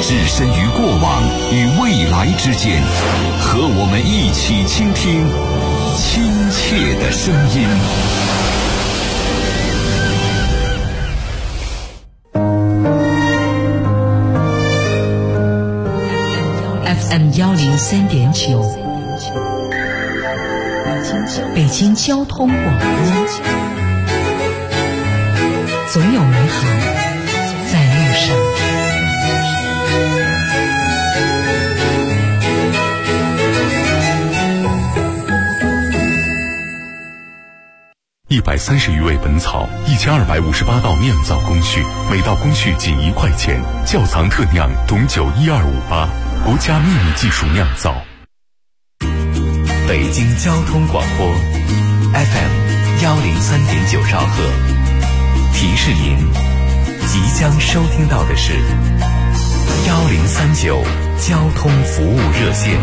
置身于过往与未来之间，和我们一起倾听亲切的声音。 FM 103.9，北京交通广播，总有美好在路上。 130余味本草，1258道酿造工序，每道工序仅1块钱。窖藏特酿董酒12588，国家秘密技术酿造。 北京交通广播 FM 103.9兆赫，提示您即将收听到的是1039交通服务热线。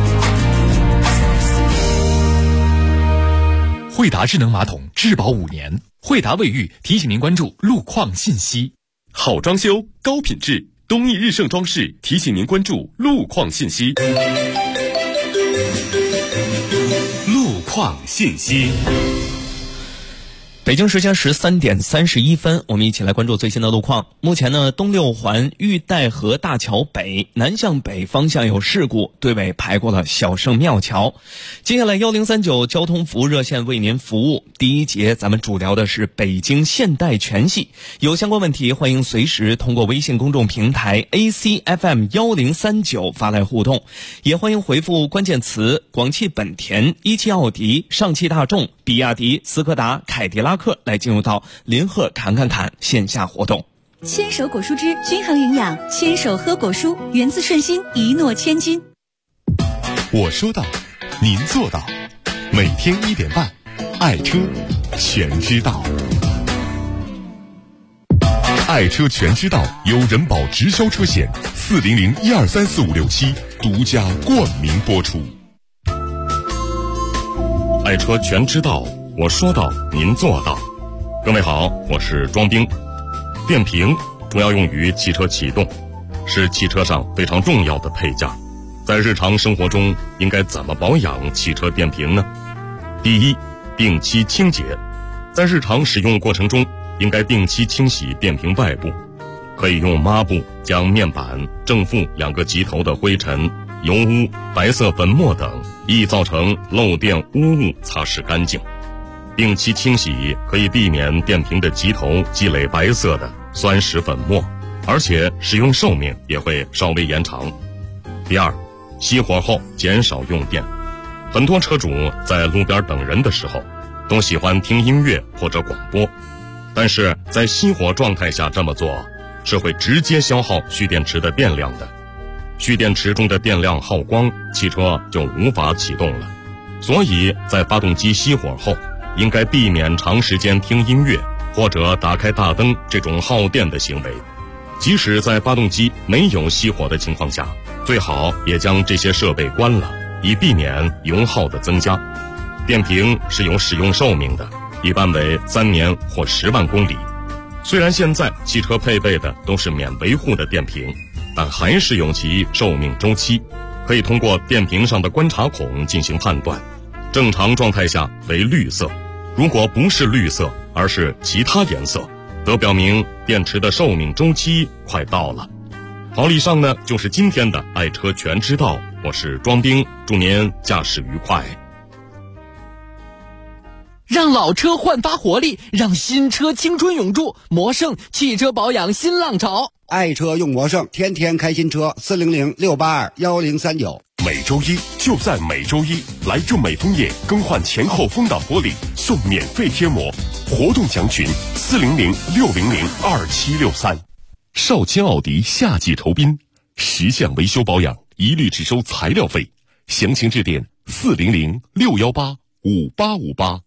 惠达智能马桶质保5年，惠达卫浴提醒您关注路况信息。 好装修高品质，东益日盛装饰提醒您关注路况信息。路况信息。 北京时间13点31分，我们一起来关注最新的路况。目前呢，东六环玉带河大桥北南向北方向有事故，队尾排过了小圣庙桥。接下来1039交通服务热线为您服务。第一节咱们主聊的是北京现代全系，有相关问题欢迎随时通过微信公众平台 ACFM 1039发来互动，也欢迎回复关键词广汽本田、17奥迪、上汽大众、比亚迪、斯柯达、凯迪拉克来进入到林鹤侃线下活动。 牵手果蔬汁均衡营养，牵手喝果蔬，源自顺心，一诺千金。 我说到，您做到。每天1点半，爱车全知道。爱车全知道由人保直销车险400123456独家冠名播出。爱车全知道，我说到，您做到。各位好，我是庄兵。电瓶主要用于汽车启动，是汽车上非常重要的配件。在日常生活中，应该怎么保养汽车电瓶呢？第一，定期清洁。在日常使用过程中，应该定期清洗电瓶外部，可以用抹布将面板正负2个极头的灰尘、油污、白色粉末等易造成漏电污物擦拭干净。定期清洗可以避免电瓶的极头积累白色的酸蚀粉末，而且使用寿命也会稍微延长。第二，熄火后减少用电。很多车主在路边等人的时候，都喜欢听音乐或者广播，但是在熄火状态下这么做，是会直接消耗蓄电池的电量的。蓄电池中的电量耗光，汽车就无法启动了。所以在发动机熄火后，应该避免长时间听音乐或者打开大灯这种耗电的行为。即使在发动机没有熄火的情况下，最好也将这些设备关了，以避免油耗的增加。电瓶是有使用寿命的，一般为3年或10万公里。虽然现在汽车配备的都是免维护的电瓶，但还是有其寿命周期，可以通过电瓶上的观察孔进行判断。正常状态下为绿色，如果不是绿色，而是其他颜色，则表明电池的寿命周期快到了。好，以上呢就是今天的爱车全知道，我是庄兵，祝您驾驶愉快。 让老车焕发活力，让新车青春永驻。魔胜汽车保养新浪潮， 爱车用魔胜，天天开新车。400-682-1039。 每周一就在每周一，来正美枫叶更换前后风挡玻璃送免费贴膜，活动详询400-600-2763。少卿奥迪夏季酬宾，10项维修保养一律只收材料费，详情致电400-618-5858。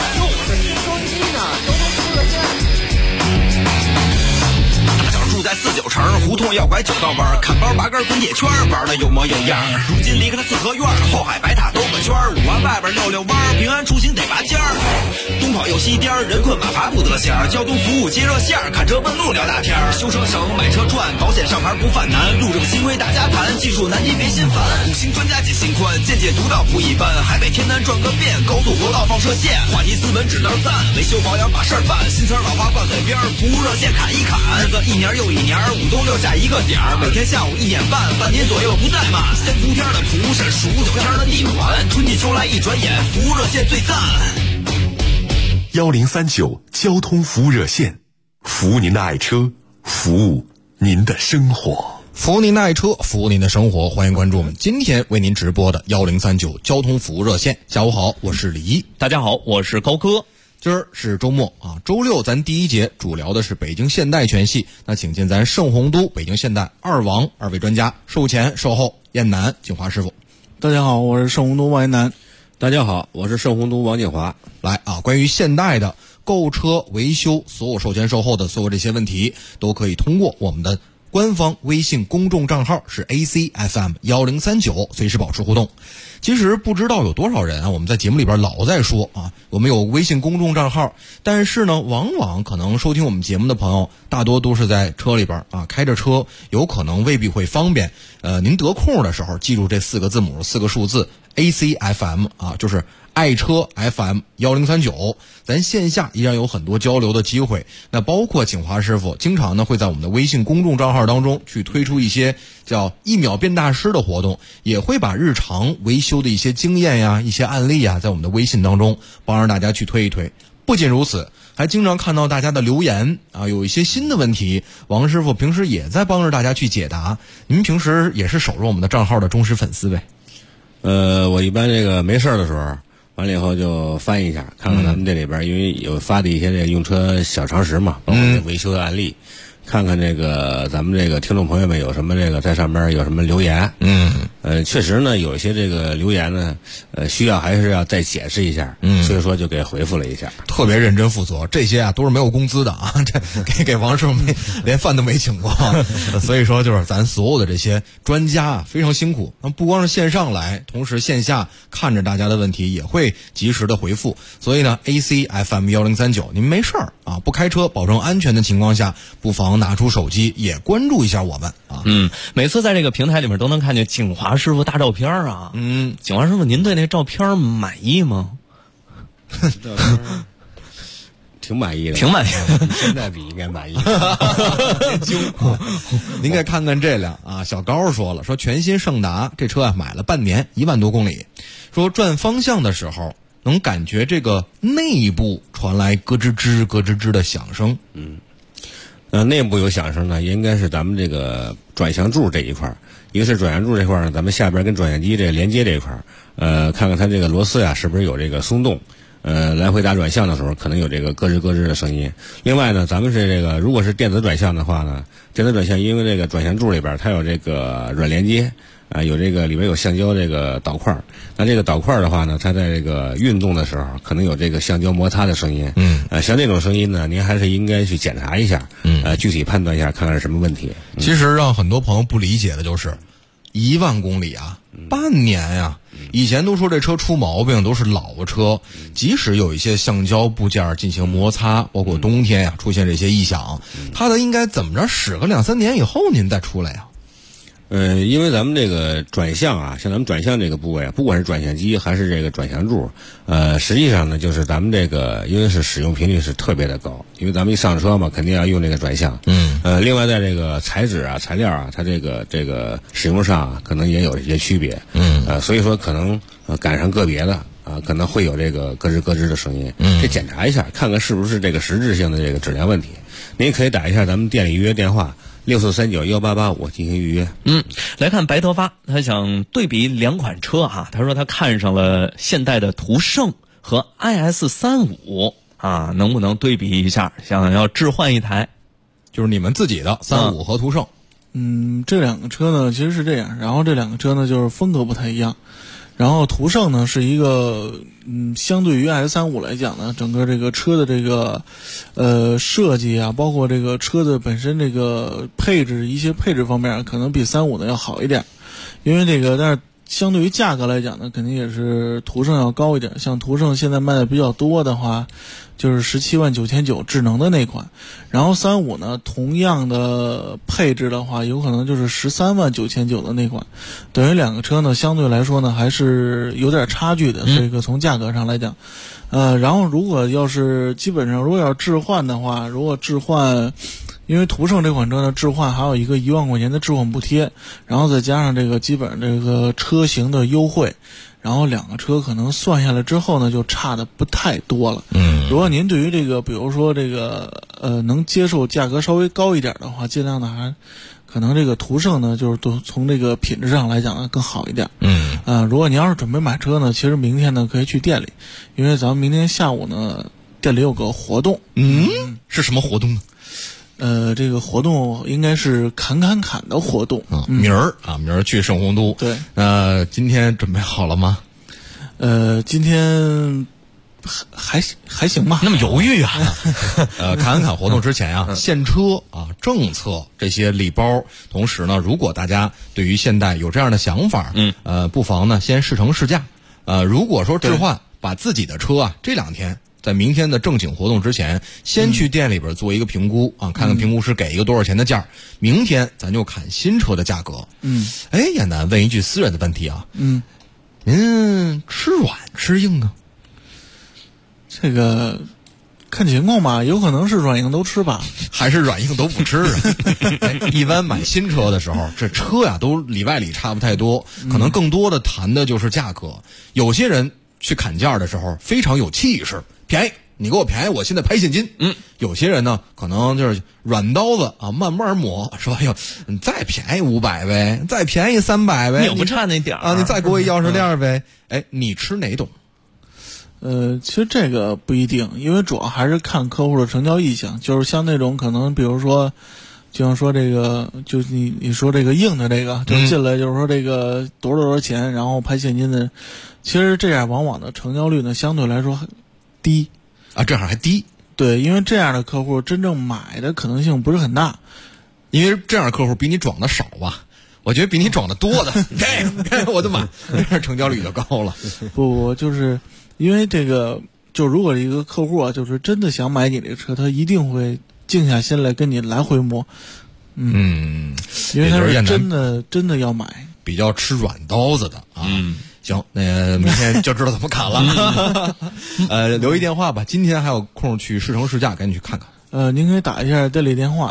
住在4 49城，胡同要拐9道弯，看包8根滚铁圈，玩的有模有样。如今离开了四合院，后海白塔兜个圈，5环外边溜溜弯，平安出行得拔尖儿。东跑又西颠，人困马乏不得闲，交通服务接热线，看车问路聊大天，修车省买车赚，保险上牌不犯难，路政新规大家谈，技术难题别心烦，5星专家解心宽，见解独到不一般，海北天南转个遍，高速国道放射线，话题斯文只能赞，维修保养把事儿办，新词老话挂嘴边，服务热线砍一砍，日子一年又一年，5东6下一个点儿，每天下午1点半，半年左右不怠慢，3伏天的蒲是数9天的地环，春季秋来一转眼，服务热线最赞。 1039交通服务热线，服务您的爱车，服务您的生活。 服务您的爱车，服务您的生活，欢迎关注我们今天为您直播的1039交通服务热线。下午好，我是李一。 大家好，我是高哥。 今儿是周末啊，周六咱第一节主聊的是北京现代全系，那请进咱盛洪都北京现代2王2位专家，售前售后燕南景华师傅。 大家好，我是盛洪都王燕南。 大家好，我是盛洪都王景华。 来啊，关于现代的购车维修所有售前售后的所有这些问题，都可以通过我们的官方微信公众账号是 ACFM1039，随时保持互动。其实不知道有多少人啊，我们在节目里边老在说啊，我们有微信公众账号，但是呢，往往可能收听我们节目的朋友大多都是在车里边啊，开着车，有可能未必会方便。您得空的时候记住这4个字母4个数字 ACFM 啊，就是爱车 FM1039，咱线下依然有很多交流的机会。那包括景华师傅经常呢会在我们的微信公众账号当中去推出一些叫1秒变大师的活动，也会把日常维修的一些经验呀、一些案例呀，在我们的微信当中帮着大家去推一推。不仅如此，还经常看到大家的留言啊，有一些新的问题，王师傅平时也在帮着大家去解答。您平时也是守着我们的账号的忠实粉丝呗？ 我一般这个没事的时候，完了以后就翻一下，看看咱们这里边，因为有发的一些这个用车小常识嘛，包括这维修的案例，看看这个咱们这个听众朋友们有什么这个在上面有什么留言。确实呢，有一些这个留言呢，需要还是要再解释一下，所以说就给回复了一下， 特别认真负责。这些啊都是没有工资的啊，这给王师傅连饭都没请过，所以说就是咱所有的这些专家啊非常辛苦。那不光是线上来，同时线下看着大家的问题也会及时的回复。所以呢 ，ACFM1039，您没事儿啊，不开车，保证安全的情况下，不妨拿出手机也关注一下我们啊。 每次在这个平台里面都能看见景华师傅大照片啊。景华师傅，您对那照片满意吗？ 挺满意的， 挺满意的， 现在比应该满意。 您该看看这辆啊，小高说了，说全新胜达这车啊买了半年，1万多公里，说转方向的时候能感觉这个内部传来咯吱吱咯吱吱的响声。 内部有响声呢，应该是咱们这个转向柱这一块，一个是转向柱这块呢，咱们下边跟转向机这连接这一块，看看它这个螺丝啊是不是有这个松动。来回打转向的时候可能有这个咯吱咯吱的声音。另外呢，咱们是这个如果是电子转向的话呢，电子转向因为这个转向柱里边它有这个软连接有这个里边有橡胶这个导块，那这个导块的话呢，它在这个运动的时候可能有这个橡胶摩擦的声音。像这种声音呢，您还是应该去检查一下，具体判断一下看看是什么问题。 其实让很多朋友不理解的就是1万公里啊，半年呀。以前都说这车出毛病都是老车，即使有一些橡胶部件进行摩擦，包括冬天呀出现这些异响，它的应该怎么着使个2-3年以后您再出来呀？ 因为咱们这个转向啊，像咱们转向这个部位啊，不管是转向机还是这个转向柱，实际上呢，就是咱们这个因为是使用频率是特别的高，因为咱们一上车嘛，肯定要用这个转向。另外在这个材质啊、材料啊，它这个使用上啊，可能也有一些区别。所以说可能赶上个别的啊，可能会有这个咯吱咯吱的声音。得检查一下，看看是不是这个实质性的这个质量问题。您可以打一下咱们店里预约电话。64391885进行预约。 来看白德发，他想对比2款车哈，他说他看上了现代的途胜和 IS35啊，能不能对比一下？想要置换一台， 就是你们自己的35和途胜。 这2个车呢其实是这样，然后这2个车呢就是风格不太一样。 然后途胜呢是一个相对于 S35 来讲呢，整个这个车的这个设计啊，包括这个车的本身这个一些配置方面可能比35呢要好一点，因为这个但是相对于价格来讲呢，肯定也是途胜要高一点。像途胜现在卖的比较多的话，就是17.99000智能的那款，然后35呢，同样的配置的话，有可能就是13.99000的那款，等于两个车呢，相对来说呢，还是有点差距的。这个从价格上来讲，然后如果要是基本上如果要置换的话，如果置换。因为途胜这款车呢，置换还有一个1万块钱的置换补贴，然后再加上这个基本上这个车型的优惠，然后两个车可能算下来之后呢，就差的不太多了。如果您对于这个，比如说这个能接受价格稍微高一点的话，尽量的还可能这个途胜呢，就是从这个品质上来讲呢更好一点。如果您要是准备买车呢，其实明天呢可以去店里，因为咱们明天下午呢店里有个活动。 是什么活动呢？ 这个活动应该是砍的活动。 明儿去盛洪都。 对。 今天准备好了吗？ 今天还行吧。 那么犹豫啊？砍活动之前啊，现车啊，政策这些礼包。同时呢，如果大家对于现代有这样的想法，不妨呢先试乘试驾。如果说置换，把自己的车啊这2天。在明天的正经活动之前，先去店里边做一个评估啊，看看评估师给一个多少钱的价。明天咱就砍新车的价格。闫楠问一句私人的问题啊，您吃软吃硬啊？ 这个看情况吧，有可能是软硬都吃吧， 还是软硬都不吃啊？一般买新车的时候，这车呀都里外里差不太多，可能更多的谈的就是价格。有些人去砍价的时候非常有气势。便宜，你给我便宜，我现在拍现金。有些人呢，可能就是软刀子啊，慢慢磨，说哎呦，你再便宜500呗，再便宜300呗， 也不差那点儿啊，你再给我一钥匙链呗。你吃哪种？ 其实这个不一定，因为主要还是看客户的成交意向。就是像那种可能，比如说，就像说这个，就你说这个硬的这个，就进来就是说这个多少钱，然后拍现金的，其实这样往往的成交率呢，相对来说低啊，这样还低。 对，因为这样的客户真正买的可能性不是很大， 因为这样的客户比你装的少吧？我觉得比你装的多的，我就买，这样成交率就高了。 不，就是因为这个，就如果一个客户啊，就是真的想买你这个车，他一定会静下心来跟你来回摸。因为他是真的要买， 比较吃软刀子的啊。行，那明天就知道怎么砍了。留一电话吧，今天还有空去试乘试驾，赶紧去看看。 您可以打一下店里电话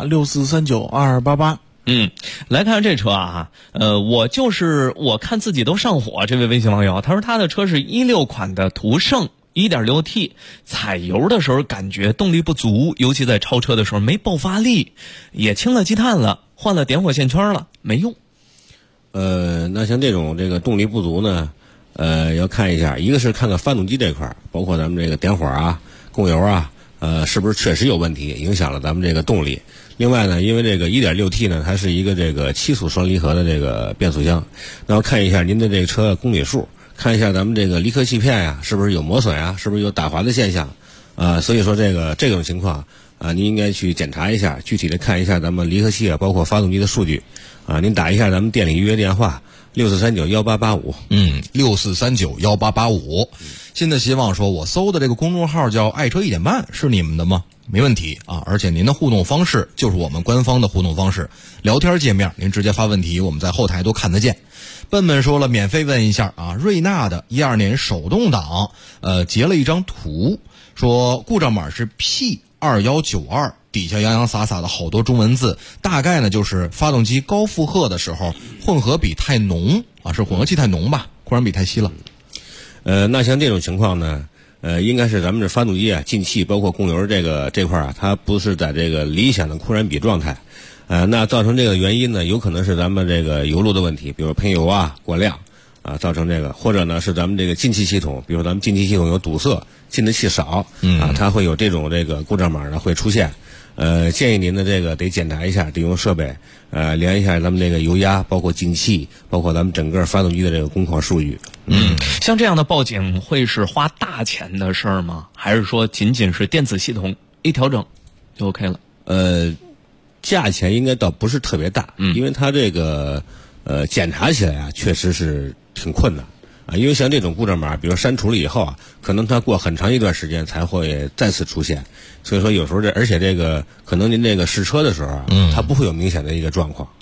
64392288。 来看这车啊，我看自己都上火。这位微信网友他说他的车是16款的途胜 1.6T， 踩油的时候感觉动力不足，尤其在超车的时候没爆发力，也清了积碳了，换了点火线圈了，没用。 那像这个动力不足呢，要看一下，一个是看看发动机这块，包括咱们这个点火啊、供油啊，是不是确实有问题，影响了咱们这个动力。另外呢，因为这个 1.6T 呢，它是一个这个7速双离合的这个变速箱，那要看一下您的这个车的公里数，看一下咱们这个离合器片呀，是不是有磨损啊，是不是有打滑的现象所以说这种情况您应该去检查一下，具体的看一下咱们离合器啊，包括发动机的数据您打一下咱们店里预约电话64391885。 64391885。新的希望说，我搜的这个公众号叫爱车一点半，是你们的吗？没问题啊，而且您的互动方式就是我们官方的互动方式，聊天界面您直接发问题，我们在后台都看得见。笨笨说了，免费问一下啊，瑞纳的12年手动挡，截了一张图，说故障码是 P2192，底下洋洋洒洒的好多中文字，大概呢就是发动机高负荷的时候混合比太浓啊，是混合气太浓吧，库燃比太稀了。 那像这种情况呢，应该是咱们这发动机啊进气包括供油这块啊，它不是在这个理想的库燃比状态。那造成这个原因呢，有可能是咱们这个油路的问题，比如喷油啊过量造成这个，或者呢是咱们这个进气系统，比如咱们进气系统有堵塞，进的气少它会有这个故障码呢会出现。建议您的这个得检查一下，得用设备量一下咱们这个油压，包括进气，包括咱们整个发动机的这个工况数据。 像这样的报警会是花大钱的事儿吗？还是说仅仅是电子系统一调整就 OK 了？ 价钱应该倒不是特别大，因为它这个检查起来啊，确实是挺困难啊。因为像这种故障码，比如删除了以后啊，可能它过很长一段时间才会再次出现。所以说有时候而且这个可能您这个试车的时候啊，它不会有明显的一个状况。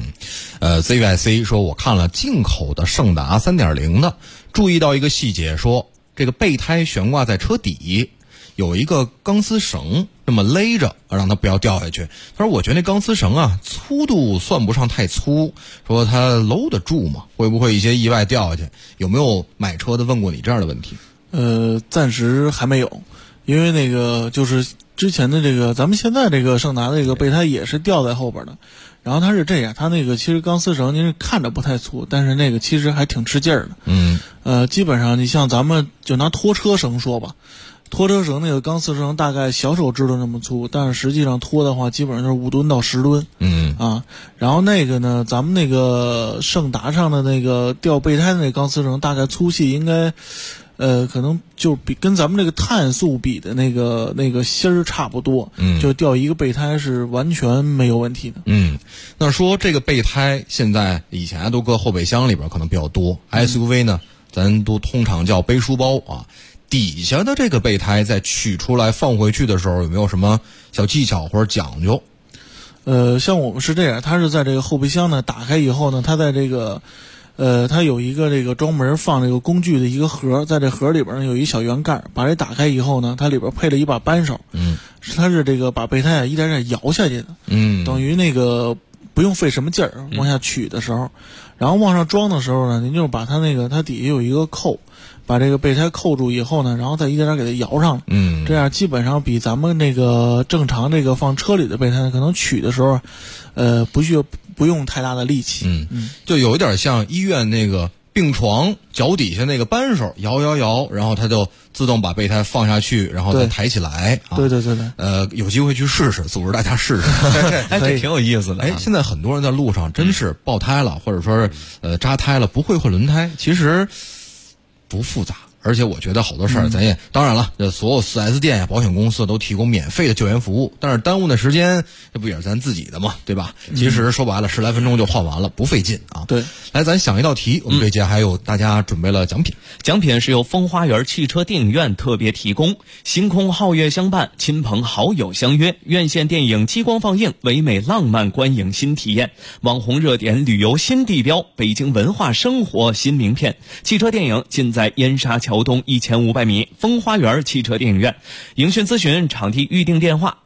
ZYC 说我看了进口的胜达 3.0 的，注意到一个细节，说这个备胎悬挂在车底，有一个钢丝绳这么勒着，让它不要掉下去。他说我觉得那钢丝绳啊，粗度算不上太粗，说它搂得住吗？会不会一些意外掉下去？有没有买车的问过你这样的问题？ 暂时还没有，因为那个就是之前的这个咱们现在这个胜达的这个备胎也是吊在后边的，然后它是这样，它那个其实钢丝绳您是看着不太粗，但是那个其实还挺吃劲儿的。基本上你像咱们就拿拖车绳说吧，拖车绳那个钢丝绳大概小手指头那么粗，但是实际上拖的话基本上就是5吨到10吨。然后那个呢，咱们那个胜达上的那个吊备胎的那个钢丝绳大概粗细应该可能就比跟咱们这个碳素比的那个芯儿差不多，就吊一个备胎是完全没有问题的。 那说这个备胎现在以前都搁后备箱里边可能比较多，SUV 呢咱都通常叫背书包啊。底下的这个备胎在取出来放回去的时候，有没有什么小技巧或者讲究？ 像我们是这样，它是在这个后备箱呢打开以后呢，它在这个它有一个这个专门放这个工具的一个盒，在这盒里边呢有一小圆盖，把这打开以后呢，它里边配了一把扳手，它是这个把备胎一点点摇下去的，等于那个不用费什么劲儿往下取的时候，然后往上装的时候呢，您就把它那个它底下有一个扣，把这个备胎扣住以后呢，然后再一点点给它摇上，这样基本上比咱们那个正常这个放车里的备胎可能取的时候，不用太大的力气， 就有一点像医院那个病床脚底下那个扳手，摇，然后它就自动把备胎放下去，然后再抬起来。 对。 有机会去试试，组织大家试试， 这挺有意思的。 现在很多人在路上真是爆胎了，或者说是扎胎了，不会换轮胎，其实不复杂。而且我觉得好多事儿，咱也当然了，所有 4S 店呀、保险公司都提供免费的救援服务，但是耽误的时间，这不也是咱自己的嘛，对吧？其实说白了，10来分钟就换完了，不费劲啊。 对， 来，咱想一道题，我们这节还有大家准备了奖品， 奖品是由风花园汽车电影院特别提供，星空皓月相伴，亲朋好友相约，院线电影激光放映，唯美浪漫观影新体验，网红热点旅游新地标，北京文化生活新名片，汽车电影尽在燕莎桥东1500米风花园汽车电影院。营讯咨询场地预订电话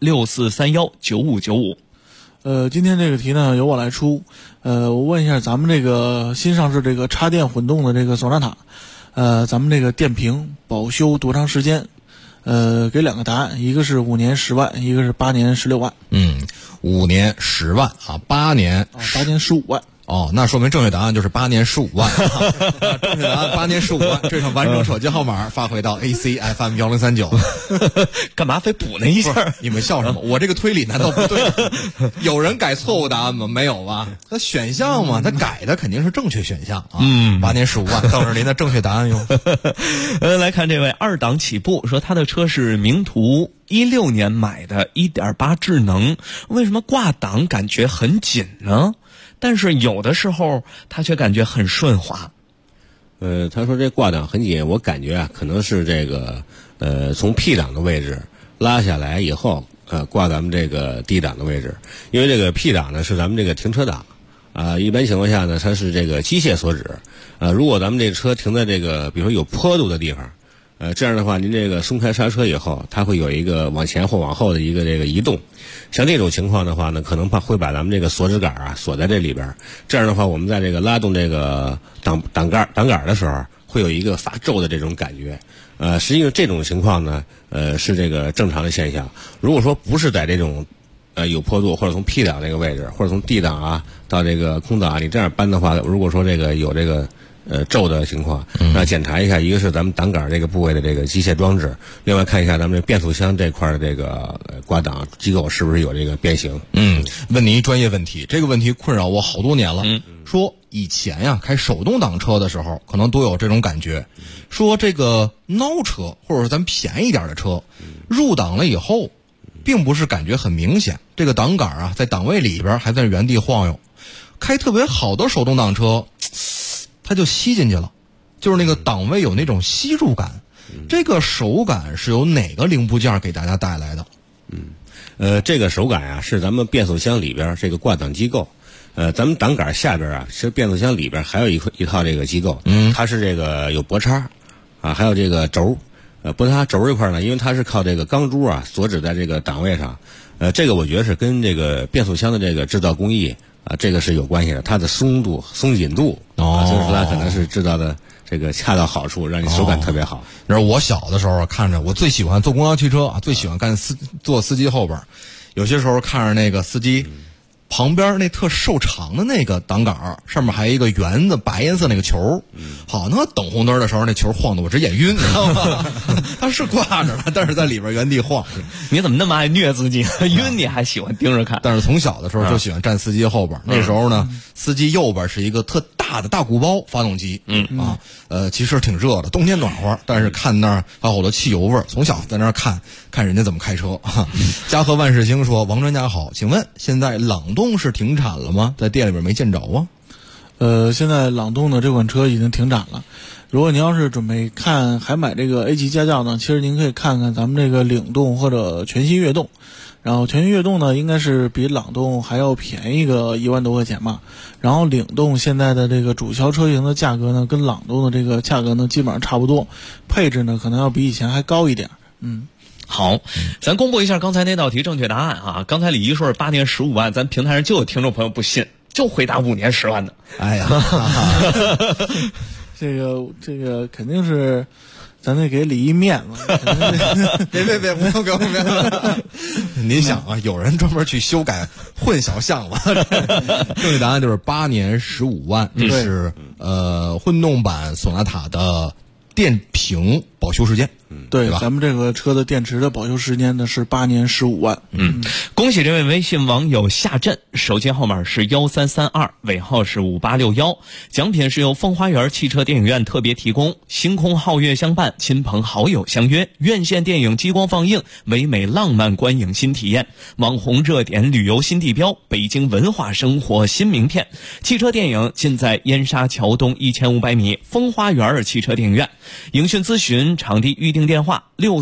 64319595。 今天这个题呢由我来出。我问一下咱们这个新上市这个插电混动的这个索纳塔，咱们这个电瓶保修多长时间？给2个答案，一个是5年10万，一个是8年16万。 5年10万啊，8年 15万。 那说明正确答案就是8年15万。正确答案8年15万，这场完整手机号码发回到 ACFM 1039。 干嘛非补那一下？ 你们笑什么？我这个推理难道不对？有人改错误答案吗？没有吧？那选项嘛，他改的肯定是正确选项啊。8年15万，等着您的正确答案哟。 来看这位2档起步说，他的车是名图16年买的 1.8 智能，为什么挂档感觉很紧呢？但是有的时候他却感觉很顺滑。 他说这挂档很紧，我感觉啊，可能是这个从 P 档的位置拉下来以后，挂咱们这个 D 档的位置，因为这个 P 档呢是咱们这个停车档。一般情况下呢，它是这个机械所指。如果咱们这车停在这个比如说有坡度的地方，这样的话，您这个松开刹车以后，它会有一个往前或往后的一个这个移动。像这种情况的话呢，可能会把咱们这个锁止杆啊锁在这里边。这样的话，我们在这个拉动这个挡杆的时候，会有一个发皱的这种感觉。实际上这种情况呢，是这个正常的现象。如果说不是在这种有坡度，或者从 P 档这个位置，或者从 D 档啊到这个空档啊，你这样搬的话，如果说这个有这个皱的情况，那检查一下，一个是咱们挡杆这个部位的这个机械装置，另外看一下咱们这变速箱这块的这个挂档机构是不是有这个变形。 问您专业问题，这个问题困扰我好多年了。 说以前呀开手动挡车的时候，可能都有这种感觉，说这个孬车或者说咱便宜点的车，入档了以后，并不是感觉很明显，这个档杆啊在档位里边还在原地晃悠。开特别好的手动挡车，它就吸进去了，就是那个档位有那种吸入感。这个手感是由哪个零部件给大家带来的？ 这个手感啊是咱们变速箱里边这个挂档机构。咱们档杆下边啊，是变速箱里边还有一套这个机构，它是这个有拨叉啊，还有这个轴。拨叉轴这块呢，因为它是靠这个钢珠啊锁止在这个档位上，这个我觉得是跟这个变速箱的这个制造工艺啊，这个是有关系的，它的松紧度所以说它可能是制造的这个恰到好处，让你手感特别好。 然后我小的时候看着，我最喜欢坐公交汽车啊，最喜欢坐司机后边，有些时候看着那个司机旁边那特瘦长的那个档杆上面还有一个圆的白颜色那个球，好，那等红灯的时候那球晃得我直眼晕，你知道吗？它是挂着了，但是在里边原地晃。 你怎么那么爱虐自己？晕你还喜欢盯着看？ 但是从小的时候就喜欢站司机后边，那时候呢，司机右边是一个特大的大鼓包发动机，其实挺热的，冬天暖和，但是看那儿还有好多汽油味儿，从小在那儿看人家怎么开车。嘉禾万事兴说：“王专家好，请问现在朗动是停产了吗？在店里边没见着啊。” 现在朗动的这款车已经停产了。如果您要是准备还买这个 A 级家轿呢，其实您可以看看咱们这个领动或者全新悦动。然后全新悦动呢，应该是比朗动还要便宜个1万多块钱吧。然后领动现在的这个主销车型的价格呢，跟朗动的这个价格呢基本上差不多，配置呢可能要比以前还高一点。 好，咱公布一下刚才那道题正确答案啊！刚才李一说是8年15万，咱平台上就有听众朋友不信，就回答5年10万的。 哎呀， 这个肯定是。咱得给李一面子， 别，不用给我面子。您想啊，有人专门去修改混淆项了。正确答案就是8年15万，这是混动版索纳塔的电瓶保修时间。 对，咱们这个车的电池的保修时间呢是8年15万。 恭喜这位微信网友夏振，手机号码是1332，尾号是5861。奖品是由风花园汽车电影院特别提供，星空皓月相伴，亲朋好友相约，院线电影激光放映，唯美浪漫观影新体验，网红热点旅游新地标，北京文化生活新名片。汽车电影尽在燕莎桥东1500米风花园汽车电影院。影讯咨询场地预订电话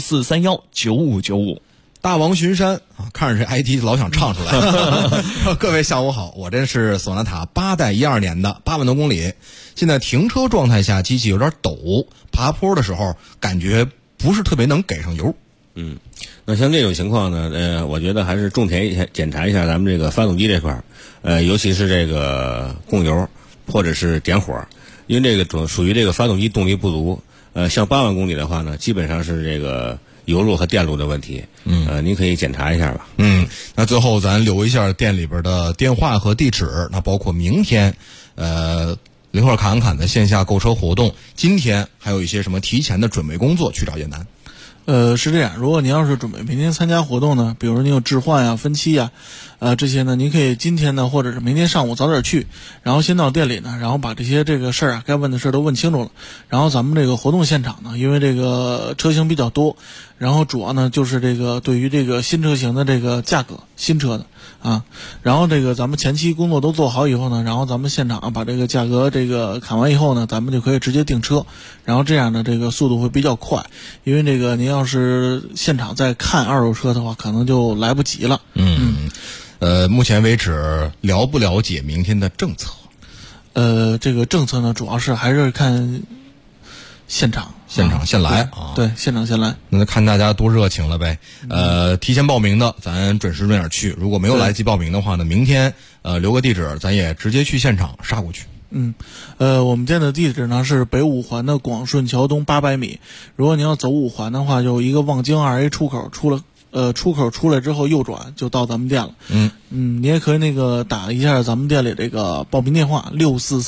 64319595。 大王巡山啊，看着这 ID 老想唱出来。各位下午好，我这是索纳塔8代12年的8万多公里，现在停车状态下机器有点抖，爬坡的时候感觉不是特别能给上油。 那像这种情况呢，我觉得还是重点检查一下咱们这个发动机这块尤其是这个供油或者是点火，因为这个属于这个发动机动力不足。像8万公里的话呢，基本上是这个油路和电路的问题。您可以检查一下吧。 那最后咱留一下店里边的电话和地址，那包括明天零号侃侃的线下购车活动，今天还有一些什么提前的准备工作去找叶楠。 是这样，如果您要是准备明天参加活动呢，比如说您有置换啊、分期啊，这些呢，您可以今天呢，或者是明天上午早点去，然后先到店里呢，然后把这个事儿啊，该问的事儿都问清楚了。然后咱们这个活动现场呢，因为这个车型比较多，然后主要呢就是这个对于这个新车型的这个价格，新车的啊，然后这个咱们前期工作都做好以后呢，然后咱们现场把这个价格这个砍完以后呢，咱们就可以直接订车，然后这样的这个速度会比较快，因为这个您要是现场再看二手车的话，可能就来不及了。 目前为止了不了解明天的政策？ 这个政策呢，主要是还是看现场现来啊， 对，现场现来。 那看大家多热情了呗。提前报名的咱准时准点去，如果没有来得及报名的话呢，明天留个地址，咱也直接去现场杀过去。 我们店的地址呢是北五环的广顺桥东800米。如果您要走5环的话，有一个望京2A 出口，出口出来之后右转就到咱们店了。你也可以打一下咱们店里这个报名电话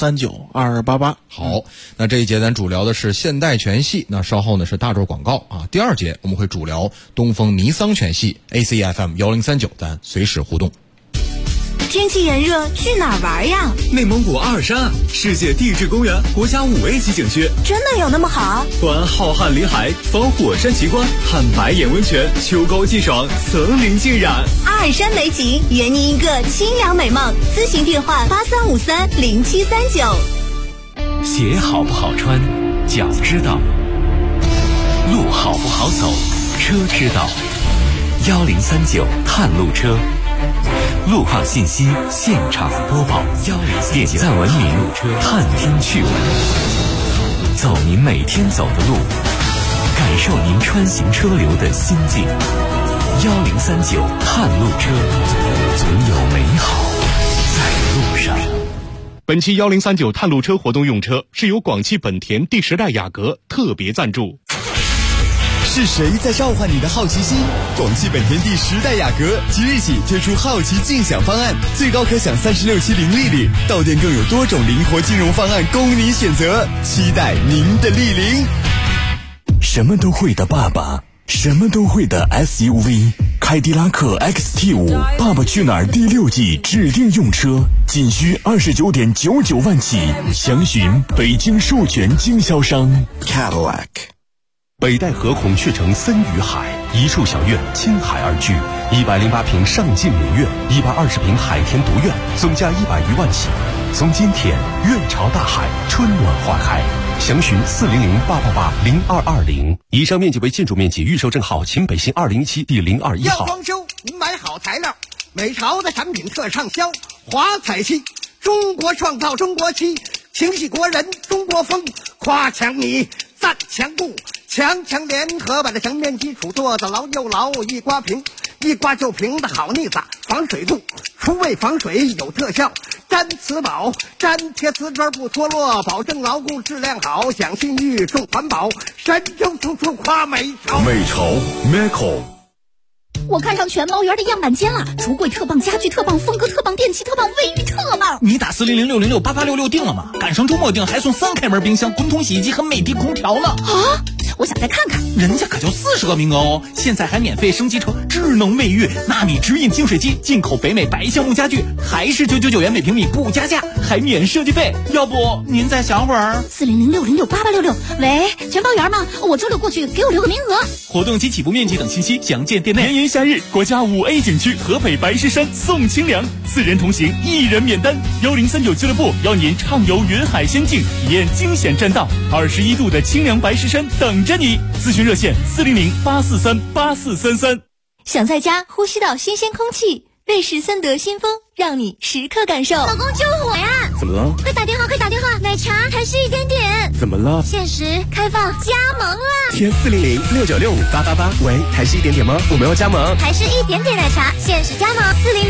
64392288。 好，那这一节咱主聊的是现代全系，那稍后呢是大众广告啊。第2节我们会主聊东风尼桑全系 ACFM 1039，咱随时互动。 天气炎热，去哪儿玩呀？ 内蒙古阿尔山啊，世界地质公园国家5A级景区， 真的有那么好？ 观浩瀚林海，访火山奇观，看白眼温泉，秋高气爽，层林尽染。 阿尔山美景，圆您一个清凉美梦。咨询电话83530739。 鞋好不好穿，脚知道；路好不好走，车知道。1039探路车，路况信息现场播报，点赞文明，探听趣闻，走您每天走的路，感受您穿行车流的心境。1039探路车，总有美好在路上。 本期1039探路车活动用车是由广汽本田第10代雅阁特别赞助。 是谁在召唤你的好奇心？广汽本田第10代雅阁即日起推出好奇竞享方案，最高可享36期零利率，到店更有多种灵活金融方案供你选择，期待您的莅临。 什么都会的爸爸，什么都会的 SUV， 凯迪拉克 XT5 爸爸去哪儿第6季指定用车，仅需29.99万起，详询北京授权经销商 Cadillac。 北戴河孔雀城森与海，一处小院倾海而居，108平上进名院，120平海天独院，总价100余万起。从今天院朝大海，春暖花开。详询400888220。以上面积为建筑面积，预售证号秦北新207第021号。 要装修，您买好材料，美朝的产品特畅销，华彩漆，中国创造中国漆，情系国人中国风，夸墙米，赞墙布。强联合把这墙面基础做得牢又牢，一刮平，一刮就平的好腻子，防水度，除味防水有特效，粘瓷宝，粘贴瓷砖不脱落，保证牢固质量好，讲信誉重环保，神州处处夸美朝。 美朝 Meco。 我看上全猫园的样板间了，橱柜特棒，家具特棒，风格特棒，电器特棒，卫浴特棒。 你打40060688866定了吗？赶上周末定还送3开门冰箱、滚筒洗衣机和美的空调呢。 啊！我想再看看， 人家可就40个名额哦！现在还免费升级成智能卫浴、纳米直饮净水机，进口北美白橡木家具，还是999元每平米不加价，还免设计费。要不您再想会儿 ？40060688866。喂，全包园吗？我周6过去，给我留个名额。 活动及起步面积等信息详见店内。炎炎夏日，国家5A 景区河北白石山送清凉，4人同行，1人免单。1039俱乐部邀您畅游云海仙境，体验惊险栈道，21度的清凉白石山等着你。咨询热线40084384433。 想在家呼吸到新鲜空气，瑞士森德新风让你时刻感受。老公救我呀！ 怎么了？ 快打电话！奶茶还是1点点。 怎么了？ 限时开放加盟了。 填40069658888。喂，还是1点点吗？我们要加盟。 还是1点点奶茶，限时加盟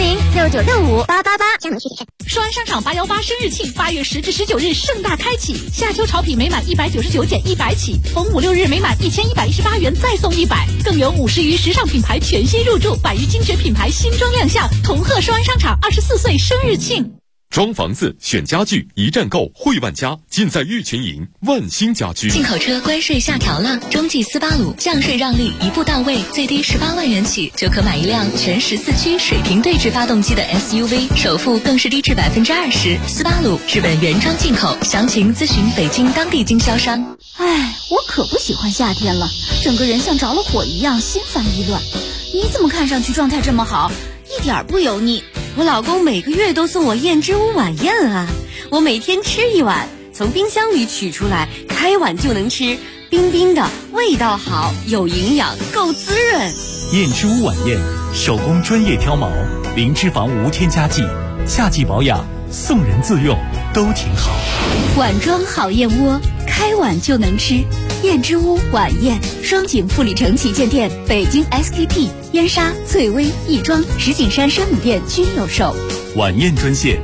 40069658888。加盟具体看。 双安商场818生日庆，8月10至19日盛大开启，夏秋潮品每满199减100起，逢5、6日每满1118元再送100，更有50余时尚品牌全新入驻，100余精选品牌新装亮相，同贺双安商场24岁生日庆。 装房子、选家具，一站购汇万家，尽在玉群营万兴家居。 进口车关税下调了，中继斯巴鲁降税让利一步到位，最低18万元起就可买一辆全14驱水平对置发动机的 SUV， 首付更是低至20%。斯巴鲁日本原装进口，详情咨询北京当地经销商。 哎，我可不喜欢夏天了，整个人像着了火一样，心烦意乱。你怎么看上去状态这么好，一点不油腻？我老公每个月都送我燕之屋晚宴啊，我每天吃1碗，从冰箱里取出来，开碗就能吃，冰冰的，味道好，有营养，够滋润。 燕之屋晚宴，手工专业挑毛，零脂肪无添加剂，夏季保养，送人自用都挺好。 碗装好燕窝，开碗就能吃。燕之屋晚宴，双井富力城旗舰店、北京 SKP、燕莎、翠微、亦庄、石景山山姆店均有售。 晚宴专线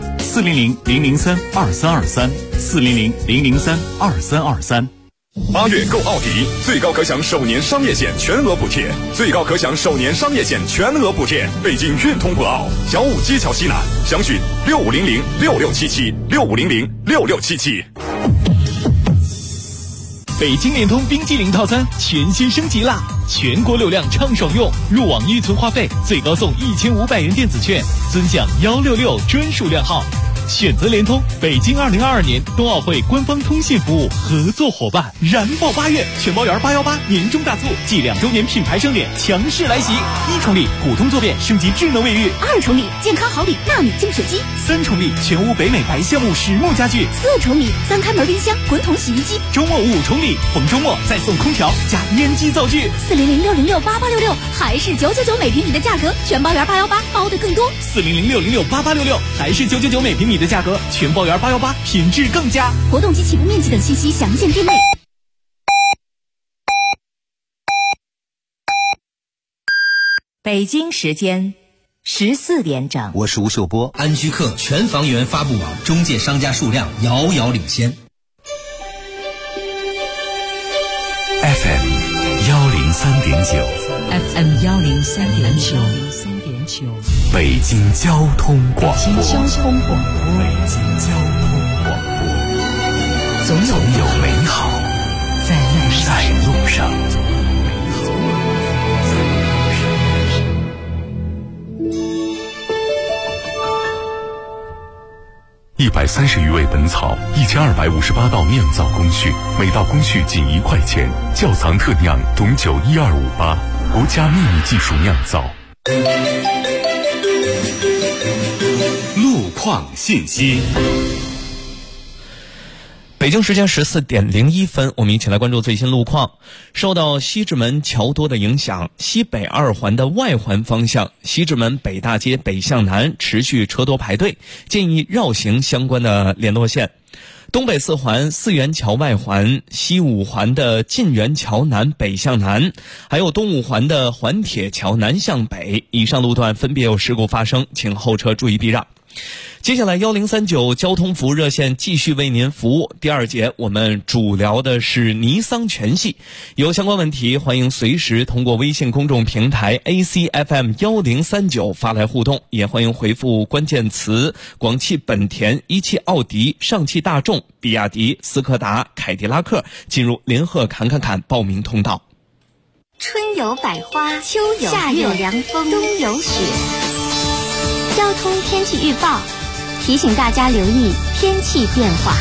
400-003-2323，400-003-2323。 8月购奥迪，最高可享首年商业险全额补贴，最高可享首年商业险全额补贴。北京运通博奥小武街桥西南，详询65006677，65006677。 北京联通冰激凌套餐全新升级啦！全国流量畅爽用，入网预存话费最高送1500元电子券，尊享166专属靓号。选择联通，北京2022年冬奥会官方通信服务合作伙伴。燃爆8月，全包圆818年终大促暨2周年品牌盛典强势来袭！1重礼普通坐便升级智能卫浴 ，2重礼健康好礼纳米净水机 ，3重礼全屋北美白橡木实木家具 ，4重礼3开门冰箱滚筒洗衣机， 周末5重礼，逢周末再送空调加烟机灶具 ，400-606-8866还是999每平米的价格，全包圆818包的更多 ，400-606-8866还是999每平米的价格，全包圆818品质更佳。 活动及起步面积等信息详见店内。 北京时间14点整， 我是吴秀波。安居客全房源发布网中介商家数量遥遥领先。 FM 103.9 FM 103.9， 北京交通广播。总有美好在路上。 130余味本草，1258道酿造工序，每道工序仅1块钱。窖藏特酿董酒12588，国家秘密技术酿造。 路况信息。 北京时间14点01分，我们一起来关注最新路况。受到西直门桥多的影响，西北2环的外环方向，西直门北大街北向南持续车多排队，建议绕行相关的联络线。东北4环四元桥外环、西5环的晋元桥南北向南，还有东5环的环铁桥南向北，以上路段分别有事故发生，请后车注意避让。接下来1039交通服务热线继续为您服务。第2节我们主聊的是尼桑全系，有相关问题欢迎随时通过微信公众平台 ACFM 1039发来互动，也欢迎回复关键词广汽本田、一汽奥迪、上汽大众、比亚迪、斯柯达、凯迪拉克进入联合侃报名通道。 春有百花，秋有夏有凉风，冬有雪。交通天气预报提醒大家留意天气变化。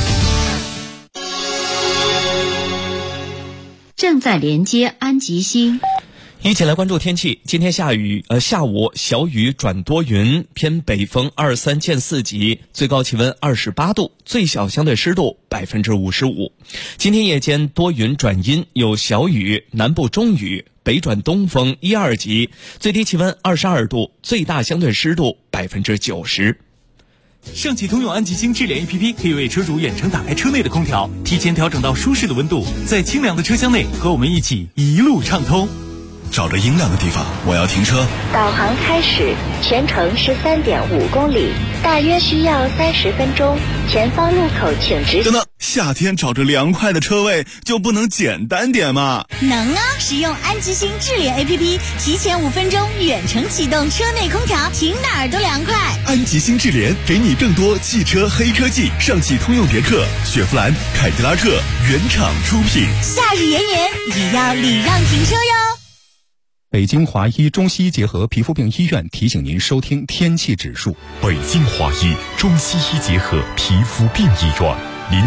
正在连接安吉星。 一起来关注天气。今天下午小雨转多云，偏北风2、3见4级，最高气温28度，最小相对湿度55%。今天夜间多云转阴，有小雨，南部中雨，北转东风1、2级，最低气温22度，最大相对湿度90%。 上汽通用安吉星智联 APP 可以为车主远程打开车内的空调，提前调整到舒适的温度，在清凉的车厢内和我们一起一路畅通。 找着阴凉的地方，我要停车。 导航开始，全程13.5公里，大约需要30分钟。前方路口请直行。 等等，夏天找着凉快的车位就不能简单点吗？ 能啊！使用安吉星智联 APP， 提前5分钟远程启动车内空调，停哪儿都凉快。 安吉星智联给你更多汽车黑科技，上汽通用别克、雪佛兰、凯迪拉克原厂出品。 夏日炎炎，也要礼让停车哟。 北京华医中西医结合皮肤病医院提醒您收听天气指数。 北京华医中西医结合皮肤病医院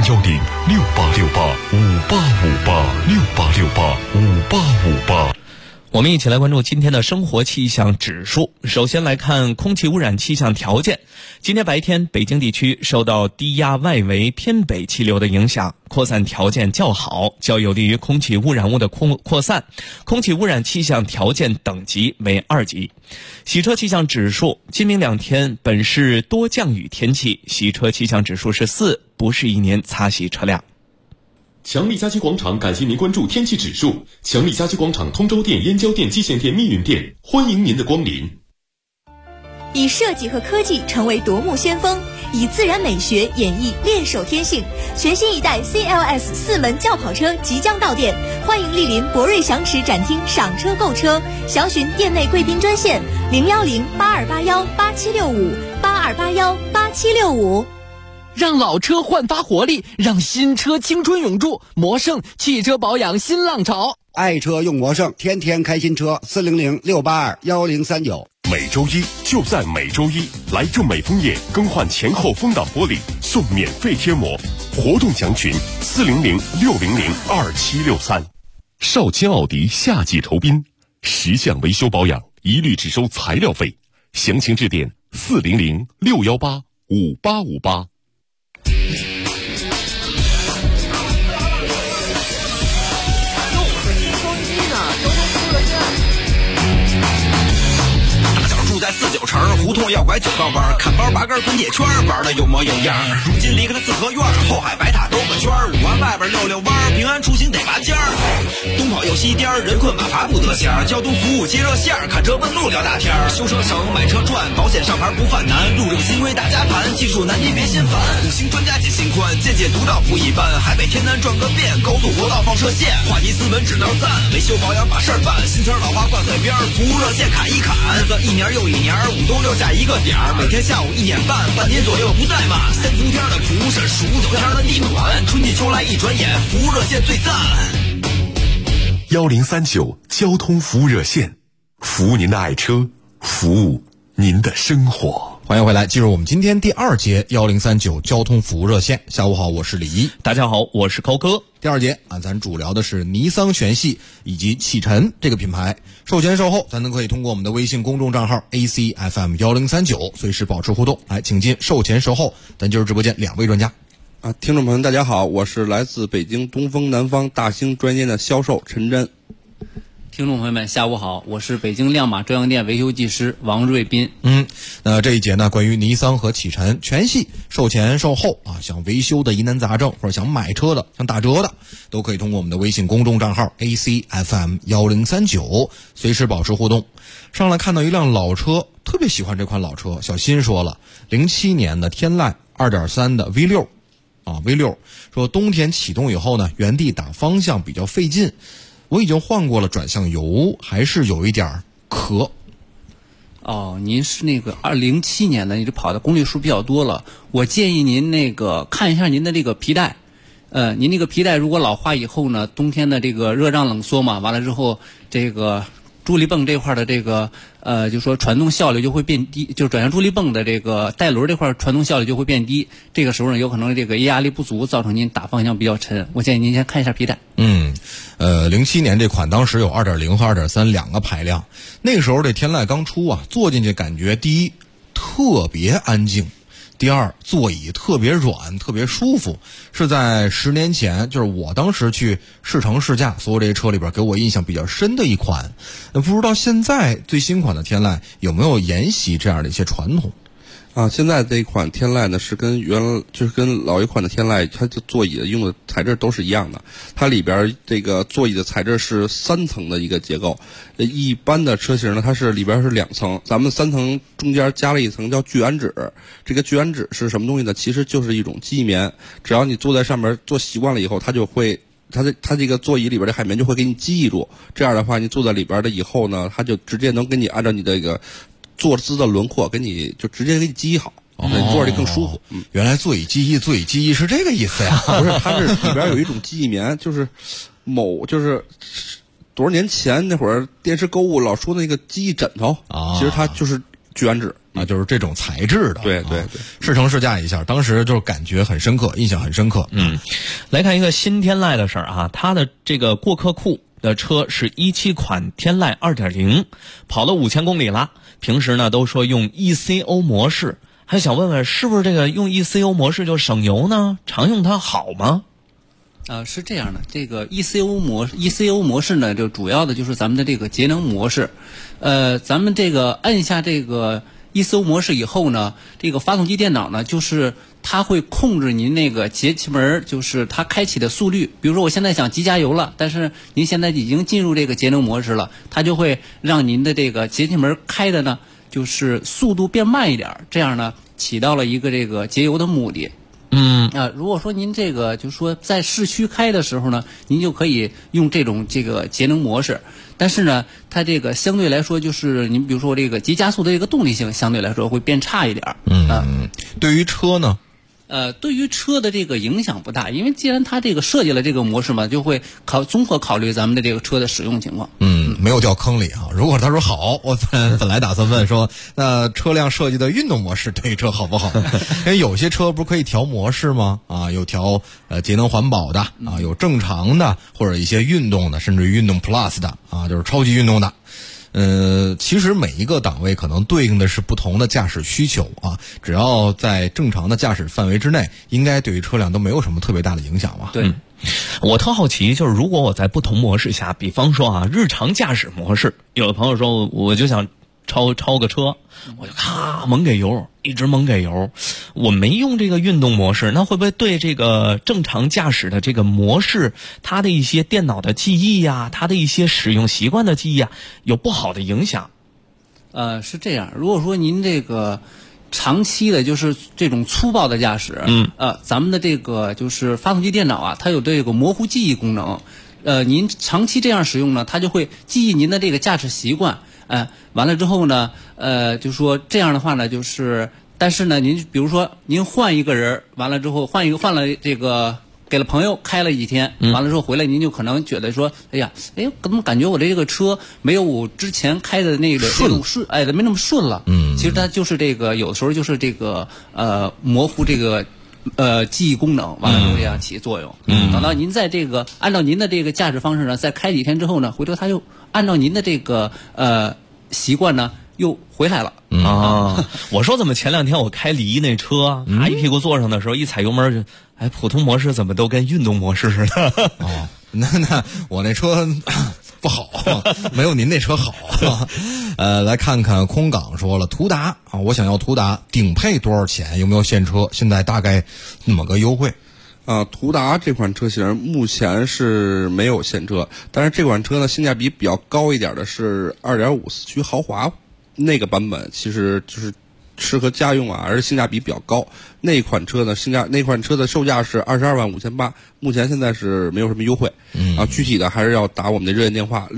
，010-6868-5858，6868-5858。 我们一起来关注今天的生活气象指数。首先来看空气污染气象条件。今天白天，北京地区受到低压外围偏北气流的影响，扩散条件较好，较有利于空气污染物的扩散。空气污染气象条件等级为2级。洗车气象指数，今明2天本市多降雨天气，洗车气象指数是4，不适宜您擦洗车辆。 强力家居广场感谢您关注天气指数。强力家居广场通州店、燕郊店、蓟县店、密云店，欢迎您的光临。 以设计和科技成为夺目先锋，以自然美学演绎猎手天性。全新一代 CLS 4门轿跑车即将到店，欢迎莅临博瑞祥驰展厅赏车购车，详询店内贵宾专线010-8281-8765 8281-8765。 让老车焕发活力，让新车青春永驻。魔胜汽车保养新浪潮， 爱车用魔胜，天天开新车。400-682-1039。 每周一就在每周一，来正美枫叶更换前后风挡玻璃，送免费贴膜。活动详询400-600-2763。少卿奥迪夏季酬宾，10项维修保养一律只收材料费，详情致电400-618-5858。 住在49城胡同要拐9道弯，看包拔根滚铁圈，玩的有模有样。如今离开了四合院，后海白塔兜个圈，5环外边溜弯，平安出行得拔尖儿。东跑又西颠，人困马乏不得闲。交通服务接热线，看车问路聊大天。修车省，买车赚，保险上牌不犯难。路政新规大家盘，技术难题别心烦。5星专家解心宽，见解独到不一般。海北天南转个遍，高速国道放射线。话题斯文指导赞，维修保养把事儿办。新车老花挂嘴边，服务热线砍一砍。日子一年又一年，5都留下一个点儿。每天下午1点半，半年左右不怠慢。3伏天的蒲是数9天的地暖，春季秋来一转眼，服务热线最赞。 1039交通服务热线，服务您的爱车，服务您的生活。 欢迎回来，进入我们今天第2节1039交通服务热线。下午好，我是李一。 大家好，我是高哥。 第2节啊，咱主聊的是尼桑全系以及启辰这个品牌。售前售后，咱都可以通过我们的微信公众账号 ACFM1039随时保持互动。来，请进售前售后，咱今儿直播间2位专家。 听众朋友们大家好，我是来自北京东风南方大兴专业的销售陈真。 听众朋友们下午好，我是北京亮马专营店维修技师王瑞斌。 那这一节呢，关于尼桑和启辰全系售前售后啊，想维修的疑难杂症，或者想买车的、想打折的，都可以通过我们的微信公众账号 ACFM1039随时保持互动。上来看到一辆老车，特别喜欢这款老车，小新说了，07年的天籁 2.3 的 V6 啊 ，V6 说冬天启动以后呢，原地打方向比较费劲。我已经换过了转向油，还是有一点咳。 您是那个2007年的，你这跑的公里数比较多了。我建议您那个看一下您的这个皮带，您那个皮带如果老化以后呢，冬天的这个热胀冷缩嘛，完了之后这个助力泵这块的这个就说传动效率就会变低，就是转向助力泵的这个带轮这块传动效率就会变低。这个时候呢，有可能这个压力不足，造成您打方向比较沉。我建议您先看一下皮带。 07年这款当时有 2.0 和 2.3 两个排量，那个时候这天籁刚出啊，坐进去感觉第一特别安静，第二座椅特别软，特别舒服。是在10年前，就是我当时去试乘试驾所有这些车里边，给我印象比较深的一款。不知道现在最新款的天籁有没有沿袭这样的一些传统？ 现在这一款天籁呢，是跟老一款的天籁，它的座椅用的材质都是一样的。它里边这个座椅的材质是3层的一个结构。一般的车型呢，它是里边是2层，咱们3层中间加了一层叫聚氨酯。这个聚氨酯是什么东西呢？其实就是一种记忆棉。只要你坐在上面坐习惯了以后，它就会。它这个座椅里边的海绵就会给你记忆住。这样的话，你坐在里边的以后呢，它就直接能给你按照你这个坐姿的轮廓给你就直接给你记忆好，你坐着更舒服。 原来座椅记忆是这个意思呀？ 不是，它是里边有一种记忆棉，就是就是多少年前那会儿电视购物老说那个记忆枕头其实它就是聚氨酯啊，就是这种材质的。 对， 试乘试驾一下，当时就是感觉很深刻，印象很深刻。 来看一个新天籁的事儿啊，它的这个过客库的车是17款天籁 2.0， 跑了5000公里了。平时呢都说用 ECO 模式，还想问问是不是这个用 ECO 模式就省油呢？常用它好吗？ 是这样的，这个 ECO 模式呢，就主要的就是咱们的这个节能模式。咱们这个按下这个 ECO 模式以后呢，这个发动机电脑呢，就是它会控制您那个节气门，就是它开启的速率。比如说我现在想急加油了，但是您现在已经进入这个节能模式了，它就会让您的这个节气门开的呢，就是速度变慢一点，这样呢起到了一个这个节油的目的。如果说您这个就是说在市区开的时候呢，您就可以用这种这个节能模式，但是呢，它这个相对来说就是您比如说这个急加速的这个动力性相对来说会变差一点。 对于车呢， 对于车的这个影响不大，因为既然它这个设计了这个模式嘛，就会综合考虑咱们的这个车的使用情况。 没有掉坑里啊。如果他说好，我本来打算问说，那车辆设计的运动模式对于车好不好？因为有些车不是可以调模式吗？啊，有调节能环保的啊，有正常的，或者一些运动的，甚至于运动 plus 的啊，就是超级运动的。其实每一个档位可能对应的是不同的驾驶需求啊，只要在正常的驾驶范围之内，应该对于车辆都没有什么特别大的影响吧。 对， 我特好奇，就是如果我在不同模式下，比方说啊，日常驾驶模式，有的朋友说我就想超个车，我就咔猛给油，一直猛给油，我没用这个运动模式，那会不会对这个正常驾驶的这个模式，它的一些电脑的记忆呀，它的一些使用习惯的记忆啊，有不好的影响？ 是这样，如果说您这个长期的就是这种粗暴的驾驶，咱们的这个就是发动机电脑啊，它有这个模糊记忆功能，您长期这样使用呢，它就会记忆您的这个驾驶习惯。完了之后呢，就说这样的话呢，就是，但是呢，您比如说您换一个人，完了之后换了这个给了朋友开了几天，完了之后回来您就可能觉得说，怎么感觉我这个车没有我之前开的那个顺，没那么顺了。其实它就是这个有的时候就是这个模糊这个记忆功能，完了之后这样起作用。等到您在这个按照您的这个驾驶方式呢，再开几天之后呢，回头它又按照您的这个习惯呢又回来了。 我说怎么前2天我开李一那车，一屁股坐上的时候一踩油门就，普通模式怎么都跟运动模式似的？ 那我那车不好，没有您那车好。来看看空港说了，途达啊，我想要途达顶配多少钱？有没有现车？现在大概那么个优惠？ 途达这款车型目前是没有现车，但是这款车呢性价比比较高一点的是 2.5 四驱豪华那个版本，其实就是适合家用啊，而且性价比比较高。那款车呢那款车的售价是22.5800，目前现在是没有什么优惠。具体的还是要打我们的热线电话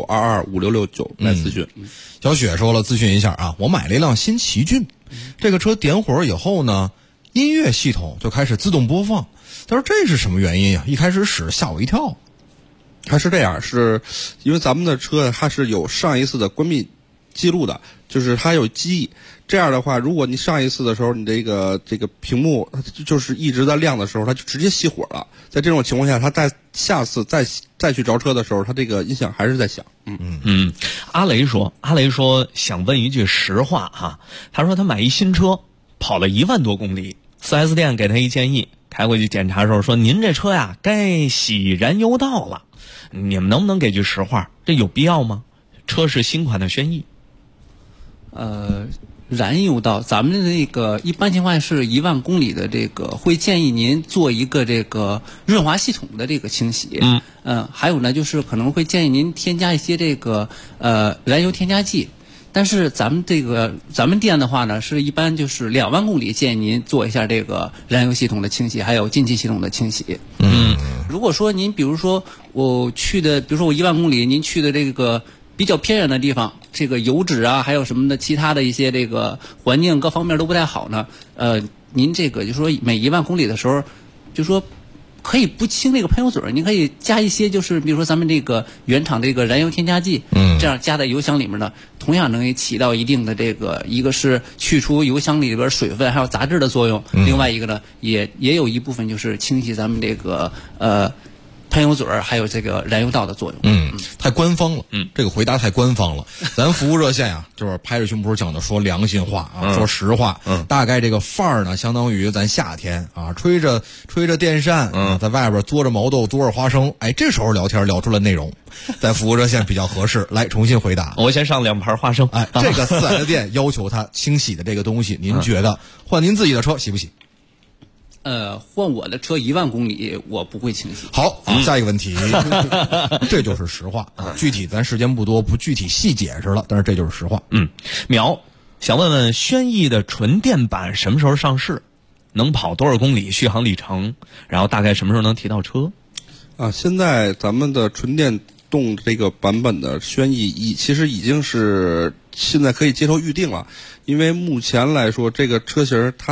69225669来咨询。 小雪说了，咨询一下啊，我买了一辆新奇骏，这个车点火以后呢，音乐系统就开始自动播放。他说这是什么原因呀？一开始使吓我一跳。 它是这样，是因为咱们的车它是有上一次的关闭记录的，就是它有记忆。这样的话，如果你上一次的时候你这个屏幕就是一直在亮的时候，它就直接熄火了。在这种情况下，它在下次再去着车的时候，它这个音响还是在响。 阿雷说想问一句实话哈，他说他买一新车跑了1万多公里，4S 店给他一建议，开回去检查的时候说，您这车呀该洗燃油道了，你们能不能给句实话，这有必要吗？车是新款的轩逸。 燃油道，咱们的那个一般情况是1万公里的这个，会建议您做一个这个润滑系统的这个清洗。还有呢，就是可能会建议您添加一些这个燃油添加剂。但是咱们店的话呢，是一般就是2万公里建议您做一下这个燃油系统的清洗，还有进气系统的清洗。如果说您比如说我去的，比如说我1万公里，您去的这个比较偏远的地方，这个油脂啊，还有什么的其他的一些这个环境各方面都不太好呢，您这个就说每1万公里的时候，就说可以不清这个喷油嘴，您可以加一些就是比如说咱们这个原厂的这个燃油添加剂，这样加在油箱里面呢，同样能起到一定的这个，一个是去除油箱里边水分还有杂质的作用，另外一个呢也有一部分就是清洗咱们这个喷油嘴还有这个燃油道的作用。 太官方了。这个回答太官方了。咱服务热线呀，就是拍着胸脯讲的说良心话啊，说实话。大概这个范儿呢，相当于咱夏天啊，吹着电扇，在外边嘬着毛豆，嘬着花生，这时候聊天聊出了内容，在服务热线比较合适。来重新回答。 我先上2盘花生。 这个4S店要求他清洗的这个东西，您觉得换您自己的车洗不洗？ 换我的车1万公里，我不会清洗。 好，下一个问题，这就是实话啊。具体咱时间不多，不具体细解释了，但是这就是实话。 苗想问问轩逸的纯电版什么时候上市？能跑多少公里续航里程？然后大概什么时候能提到车？ 现在咱们的纯电动这个版本的轩逸其实已经是现在可以接受预定了，因为目前来说这个车型它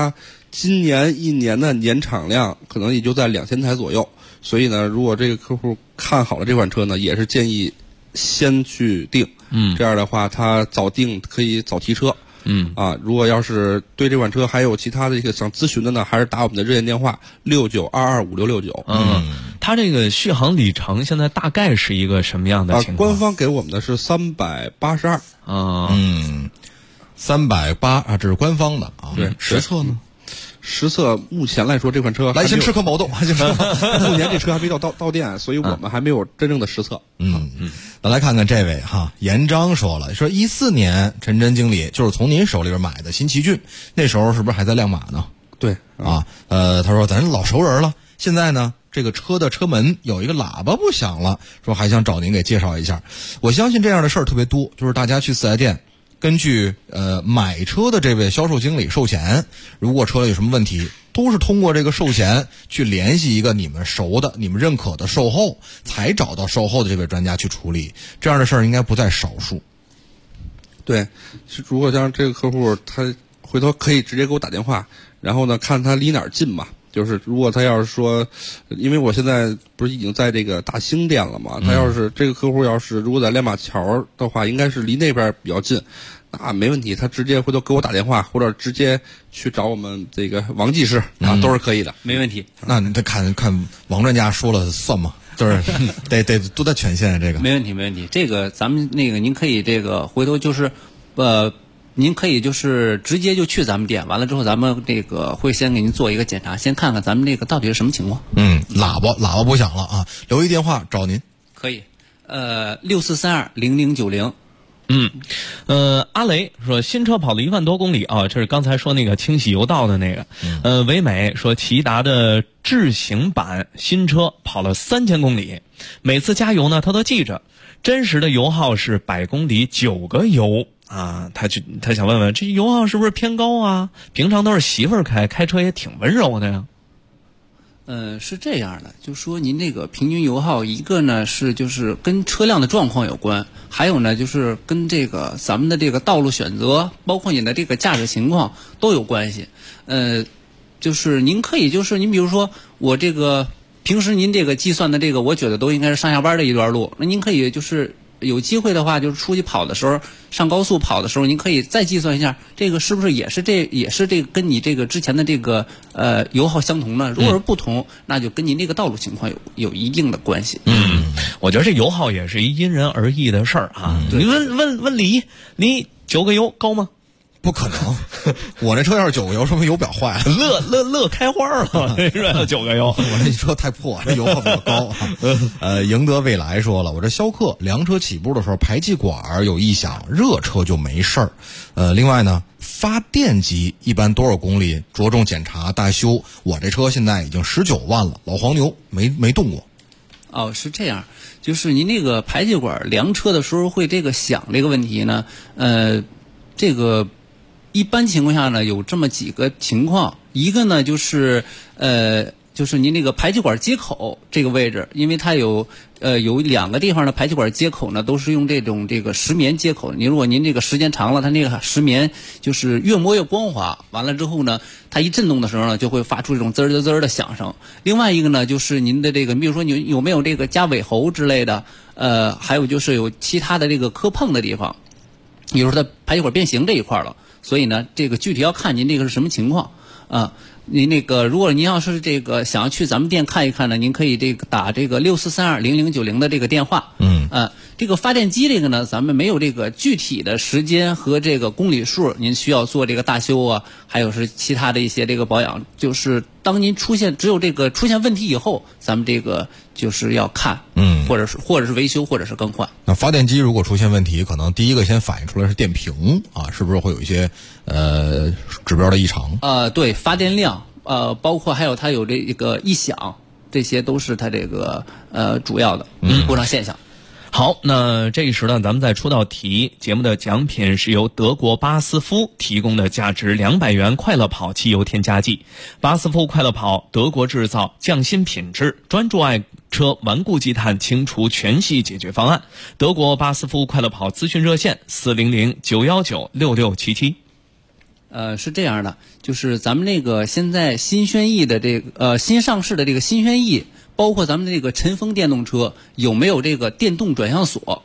今年一年的年产量可能也就在2000台左右，所以呢，如果这个客户看好了这款车呢，也是建议先去订，这样的话他早订可以早提车。如果要是对这款车还有其他的一个想咨询的呢，还是打我们的热线电话69225669。 它这个续航里程现在大概是一个什么样的情况？ 官方给我们的是382。 380啊，这是官方的啊。 对， 实测呢？ 实测目前来说，这款车来先吃颗毛豆， 目前这车还没到店，所以我们还没有真正的实测。 那来看看这位哈，严章说了，说14年陈真经理就是从您手里边买的新奇骏，那时候是不是还在亮马呢？ 对啊，他说咱老熟人了，现在呢这个车的车门有一个喇叭不响了，说还想找您给介绍一下。我相信这样的事儿特别多，就是大家去4S店。根据买车的这位销售经理售前，如果车有什么问题，都是通过这个售前去联系一个你们熟的、你们认可的售后，才找到售后的这位专家去处理。这样的事儿应该不在少数。 对，如果像这个客户，他回头可以直接给我打电话，然后呢看他离哪儿近嘛。就是如果他要是说，因为我现在不是已经在这个大兴店了嘛，他要是这个客户要是如果在亮马桥的话，应该是离那边比较近，那没问题，他直接回头给我打电话，或者直接去找我们这个王技师都是可以的， 没问题。 那你得看王专家说了算吗？就是得都在权限这个。 没问题，没问题。这个咱们您可以这个回头就是您可以就是直接就去咱们店，完了之后咱们这个会先给您做一个检查，先看看咱们这个到底是什么情况。 喇叭不响了啊，留一电话找您。 可以，64320090。 阿雷说新车跑了1万多公里啊，这是刚才说那个清洗油道的那个。唯美说骐达的智行版新车跑了3000公里，每次加油呢他都记着，真实的油耗是100公里9个油。他想问问这油耗是不是偏高啊？平常都是媳妇儿开车也挺温柔的呀。 是这样的，就说您这个平均油耗，一个呢是就是跟车辆的状况有关，还有呢就是跟这个咱们的这个道路选择，包括你的这个驾驶情况都有关系。就是您可以就是您比如说我这个平时您这个计算的这个，我觉得都应该是上下班的一段路，那您可以就是有机会的话，就是出去跑的时候，上高速跑的时候，您可以再计算一下，这个是不是也是这个跟你这个之前的这个油耗相同呢？如果是不同，那就跟您这个道路情况有一定的关系。 我觉得这油耗也是一因人而异的事儿啊。你问李9个油高吗？ 不可能，我这车要是9个油，说明油表坏了。 乐开花了，是吧？9个油， 我这车太破，这油耗比较高。赢得未来说了，我这逍客凉车起步的时候，排气管有异响，热车就没事儿。另外呢，发电机一般多少公里着重检查大修？我这车现在已经19万了，老黄牛没动过。 哦，是这样，就是您那个排气管凉车的时候会这个响这个问题呢，这个。一般情况下呢，有这么几个情况，一个呢就是您那个排气管接口这个位置，因为它有2个地方的排气管接口呢，都是用这个石棉接口。如果您这个时间长了，它那个石棉就是越磨越光滑，完了之后呢，它一震动的时候呢，就会发出这种滋儿滋儿的响声。另外一个呢，就是您的这个，比如说你有没有这个加尾喉之类的，还有就是有其他的这个磕碰的地方，比如说它排气管变形这一块了。所以呢，这个具体要看您这个是什么情况啊。您那个，如果您要是这个想要去咱们店看一看呢，您可以这个打这个64320090的这个电话。这个发电机这个呢，咱们没有这个具体的时间和这个公里数，您需要做这个大修啊，还有是其他的一些这个保养。就是当您只有这个出现问题以后，咱们这个就是要看，或者是维修，或者是更换。 那发电机如果出现问题，可能第一个先反映出来是电瓶啊，是不是会有一些指标的异常？ 对，发电量，包括还有它有这个异响，这些都是它这个主要的故障现象。 好，那这一时呢，咱们再出道题。节目的奖品是由德国巴斯夫提供的价值200元快乐跑汽油添加剂。巴斯夫快乐跑，德国制造，匠心品质，专注爱车顽固积碳清除全系解决方案。德国巴斯夫快乐跑咨询热线400-919-6677。 是这样的，就是咱们那个现在新轩逸的这个新上市的这个新轩逸，包括咱们这个晨风电动车有没有这个电动转向锁？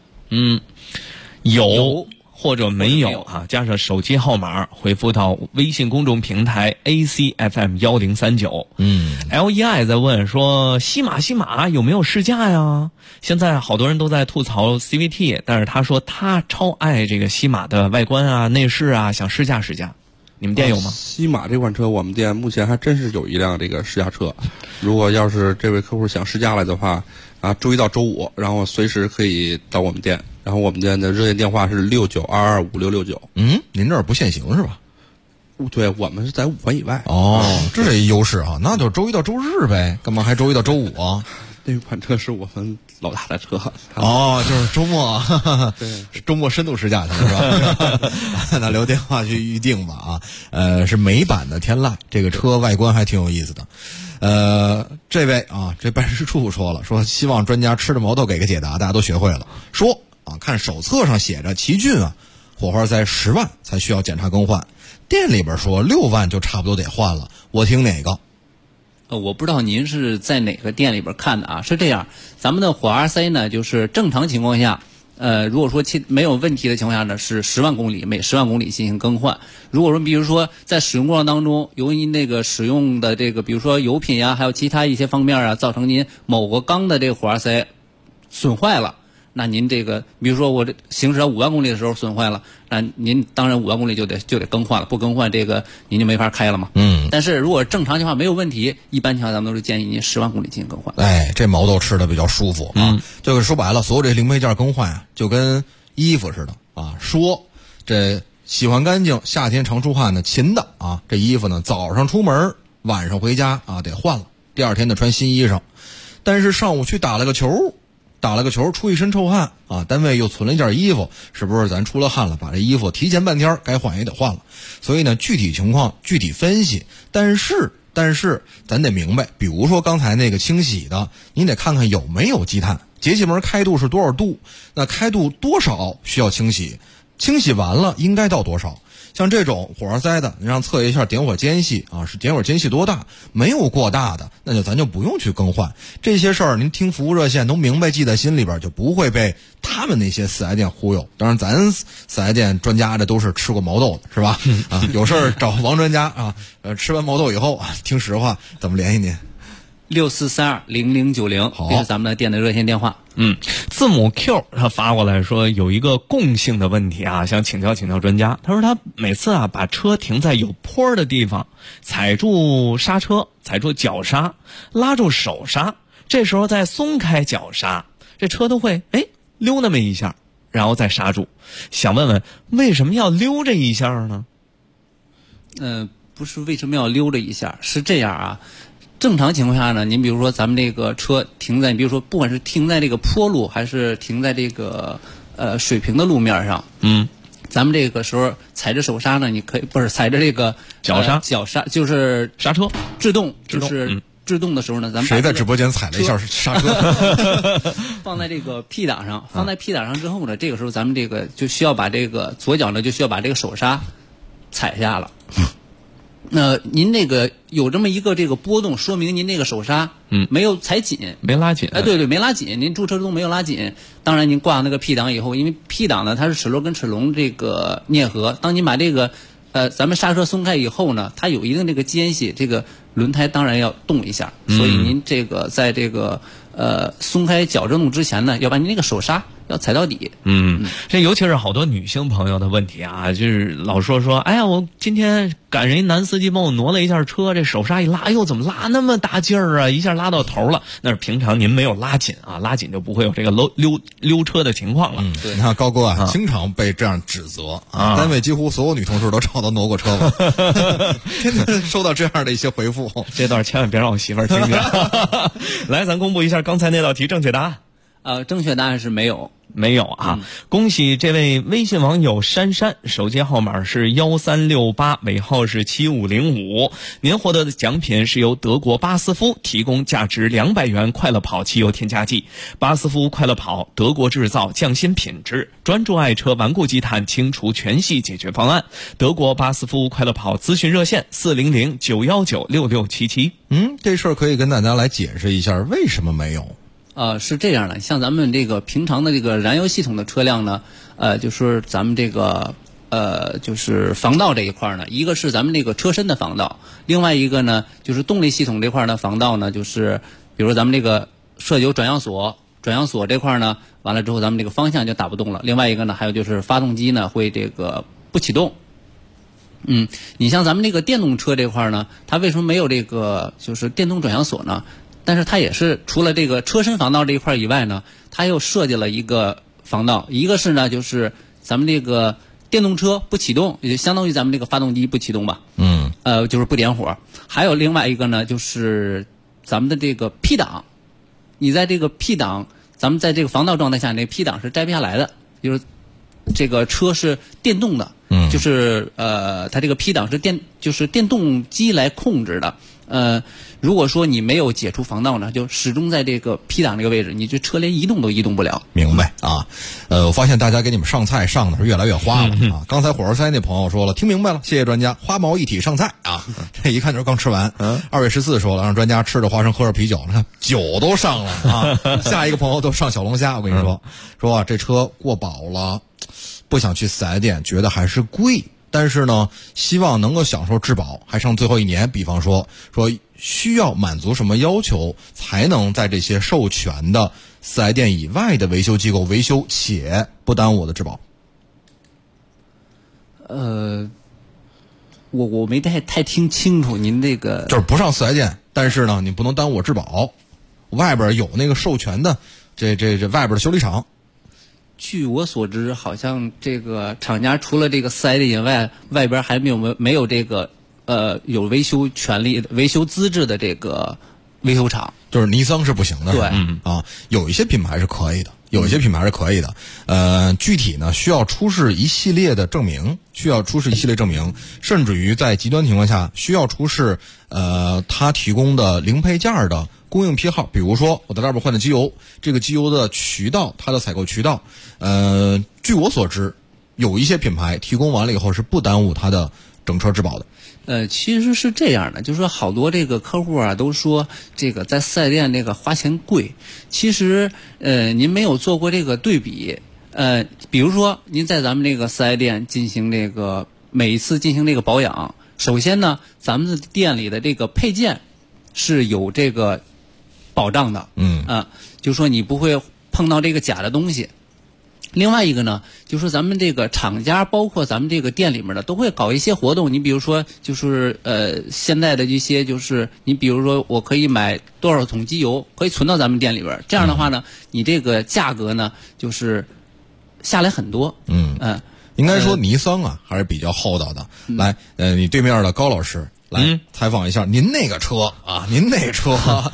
有或者没有啊？加上手机号码回复到微信公众平台 ACFM1039。LEI 在问说西马有没有试驾呀？现在好多人都在吐槽 CVT， 但是他说他超爱这个西马的外观啊、内饰啊，想试驾。你们店有吗？ 西马这款车我们店目前还真是有一辆这个试驾车，如果要是这位客户想试驾来的话周一到周五，然后随时可以到我们店，然后我们店的热线电话是69225669。 您这儿不限行是吧？ 对，我们是在5环以外。 这是一优势啊，那就周一到周日呗，干嘛还周一到周五啊？ 那款车是我们老大的车。 就是周末对，周末深度试驾去是吧？那留电话去预定吧是美版的天籁，这个车外观还挺有意思的。这位这办事处说希望专家吃着毛豆给个解答，大家都学会了。说看手册上写着奇骏火花塞10万才需要检查更换，店里边说6万就差不多得换了，我听哪个？ 我不知道您是在哪个店里边看的是这样，咱们的火花塞呢，就是正常情况下，如果说没有问题的情况下呢，是10万公里，每10万公里进行更换。如果说比如说在使用过程当中，由于那个使用的这个，比如说油品呀，还有其他一些方面造成您某个缸的这个火花塞损坏了，那您这个，比如说我这行驶到5万公里的时候损坏了，那您当然5万公里就得更换了，不更换这个您就没法开了嘛。但是如果正常情况没有问题，一般情况咱们都是建议您10万公里进行更换。 这毛豆吃的比较舒服就是说白了，所有这零配件更换就跟衣服似的说这喜欢干净，夏天常出汗的勤的这衣服呢，早上出门晚上回家得换了，第二天得穿新衣裳。但是上午去打了个球出一身臭汗单位又存了一件衣服，是不是咱出了汗了，把这衣服提前半天该换也得换了。所以呢，具体情况具体分析，但是咱得明白，比如说刚才那个清洗的，您得看看有没有积碳，节气门开度是多少度，那开度多少需要清洗，清洗完了应该到多少。像这种火花塞的，你让测一下点火间隙是点火间隙多大，没有过大的，那咱就不用去更换。这些事儿您听服务热线都明白，记在心里边，就不会被他们那些4S店忽悠。当然咱4S店专家这都是吃过毛豆的是吧？有事儿找王专家吃完毛豆以后听实话，怎么联系您 ？64320090，这是咱们的店的热线电话。 字母 Q 他发过来说有一个共性的问题想请教专家。他说他每次把车停在有坡的地方，踩住刹车，踩住脚刹，拉住手刹，这时候再松开脚刹，这车都会溜那么一下，然后再刹住。想问问为什么要溜这一下呢？ 不是为什么要溜这一下，是这样正常情况下呢，您比如说咱们这个车停在，比如说不管是停在这个坡路，还是停在这个水平的路面上，咱们这个时候踩着手刹呢，你可以不是踩着这个脚刹， 就是刹车制动，就是制动的时候呢，咱们谁在直播间踩了一下刹车？ 放在这个 P 档上，放在 P 档上之后呢，这个时候咱们这个就需要把这个左脚呢就需要把这个手刹踩下了。您那个有这么一个这个波动，说明您那个手刹没有踩紧， 没拉紧。 对，没拉紧，您驻车制动没有拉紧。当然您挂那个 P 档以后，因为 P 档呢它是齿轮跟齿轮这个啮合，当您把这个咱们刹车松开以后呢，它有一定这个间隙，这个轮胎当然要动一下。所以您这个在这个松开脚制动之前呢，要把您那个手刹要踩到底。 这尤其是好多女性朋友的问题就是老说哎呀，我今天赶人男司机帮我挪了一下车，这手刹一拉，哎呦怎么拉那么大劲儿一下拉到头了。那是平常您没有拉紧拉紧就不会有这个溜车的情况了。 对，你看高哥经常被这样指责单位几乎所有女同事都找到挪过车了，天天收到这样的一些回复。 这段千万别让我媳妇儿听见。来，咱公布一下刚才那道题正确答案。 正确答案是没有。 没有啊！恭喜这位微信网友珊珊，手机号码是1368，尾号是7505。您获得的奖品是由德国巴斯夫提供价值200元快乐跑汽油添加剂。巴斯夫快乐跑，德国制造，匠心品质，专注爱车顽固积碳清除全系解决方案。德国巴斯夫快乐跑咨询热线400-919-6677。 这事儿可以跟大家来解释一下，为什么没有？ 是这样的，像咱们这个平常的这个燃油系统的车辆呢，就是咱们这个就是防盗这一块呢，一个是咱们这个车身的防盗，另外一个呢就是动力系统这块的防盗呢，就是比如咱们这个设有转向锁这块呢，完了之后咱们这个方向就打不动了。另外一个呢，还有就是发动机呢会这个不启动。你像咱们这个电动车这块呢，它为什么没有这个就是电动转向锁呢？但是它也是除了这个车身防盗这一块以外呢，它又设计了一个防盗，一个是呢就是咱们这个电动车不启动，也就相当于咱们这个发动机不启动吧，就是不点火。还有另外一个呢，就是咱们的这个 P 档，你在这个 P 档，咱们在这个防盗状态下，那 P 档是摘不下来的，就是这个车是电动的，就是它这个 P 档是就是电动机来控制的。如果说你没有解除防盗呢，就始终在这个 P 档这个位置，你这车连移动都移动不了。 明白啊？我发现大家给你们上菜上的是越来越花了啊！刚才火车塞那朋友说了，听明白了，谢谢专家，花毛一体上菜啊！这一看就是刚吃完。2月14说了，让专家吃着花生喝着啤酒，你看酒都上了啊！下一个朋友都上小龙虾，我跟你说这车过保了，不想去4S店，觉得还是贵。但是呢，希望能够享受质保，还剩最后1年。比方说需要满足什么要求，才能在这些授权的4S店以外的维修机构维修，且不耽误我的质保？ 我没太听清楚您这个， 就是不上4S店，但是呢，你不能耽误我质保。外边有那个授权的，这外边的修理厂。 据我所知，好像这个厂家除了这个4S店以外，外边还没有这个有维修权利、维修资质的这个维修厂。 就是尼桑是不行的， 对有一些品牌是可以的，具体呢需要出示一系列的证明，甚至于在极端情况下需要出示他提供的零配件的供应批号，比如说我在外边换的机油，这个机油的渠道，它的采购渠道，据我所知，有一些品牌提供完了以后是不耽误它的整车质保的。 其实是这样的，就是说好多这个客户啊都说这个在4S店这个花钱贵，其实您没有做过这个对比。比如说您在咱们这个4S店进行这个每一次进行这个保养，首先呢，咱们的店里的这个配件是有这个保障的，就是说你不会碰到这个假的东西。另外一个呢，就是咱们这个厂家包括咱们这个店里面的都会搞一些活动，你比如说就是现在的一些就是你比如说我可以买多少桶机油可以存到咱们店里边，这样的话呢，你这个价格呢就是下来很多。 应该说尼桑啊还是比较厚道的。来，你对面的高老师来采访一下您那个车啊，您那车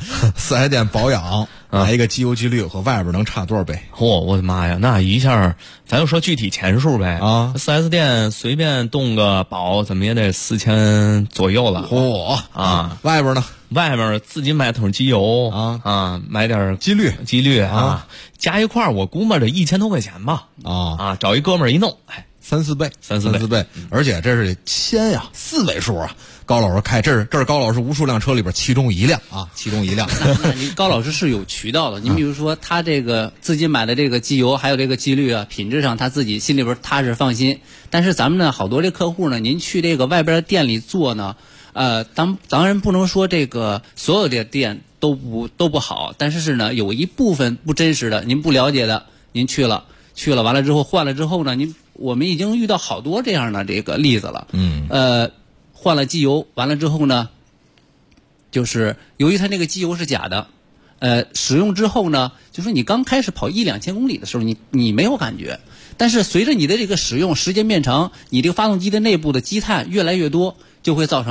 4S店保养来一个机油机滤和外边能差多少倍？ 我的妈呀，那一下咱就说具体钱数呗啊！4S店随便动个保怎么也得4000左右了。 外边呢？ 外边自己买桶机油买点机滤啊，加一块我估摸着1000多块钱吧找一哥们儿一弄 ，3-4倍，而且这是千呀，4位数啊！高老师开这是高老师无数辆车里边其中一辆。 那您高老师是有渠道的，您比如说他这个自己买的这个机油还有这个机滤啊，品质上他自己心里边踏实放心。但是咱们呢，好多这客户呢，您去这个外边店里做呢，当然不能说这个所有的店都不好，但是呢，有一部分不真实的，您不了解的，您去了完了之后换了之后呢，我们已经遇到好多这样的这个例子了。换了机油完了之后呢，就是由于它那个机油是假的，使用之后呢，就是你刚开始跑1-2000公里的时候，你没有感觉，但是随着你的这个使用时间变长，你这个发动机的内部的积碳越来越多，就会造成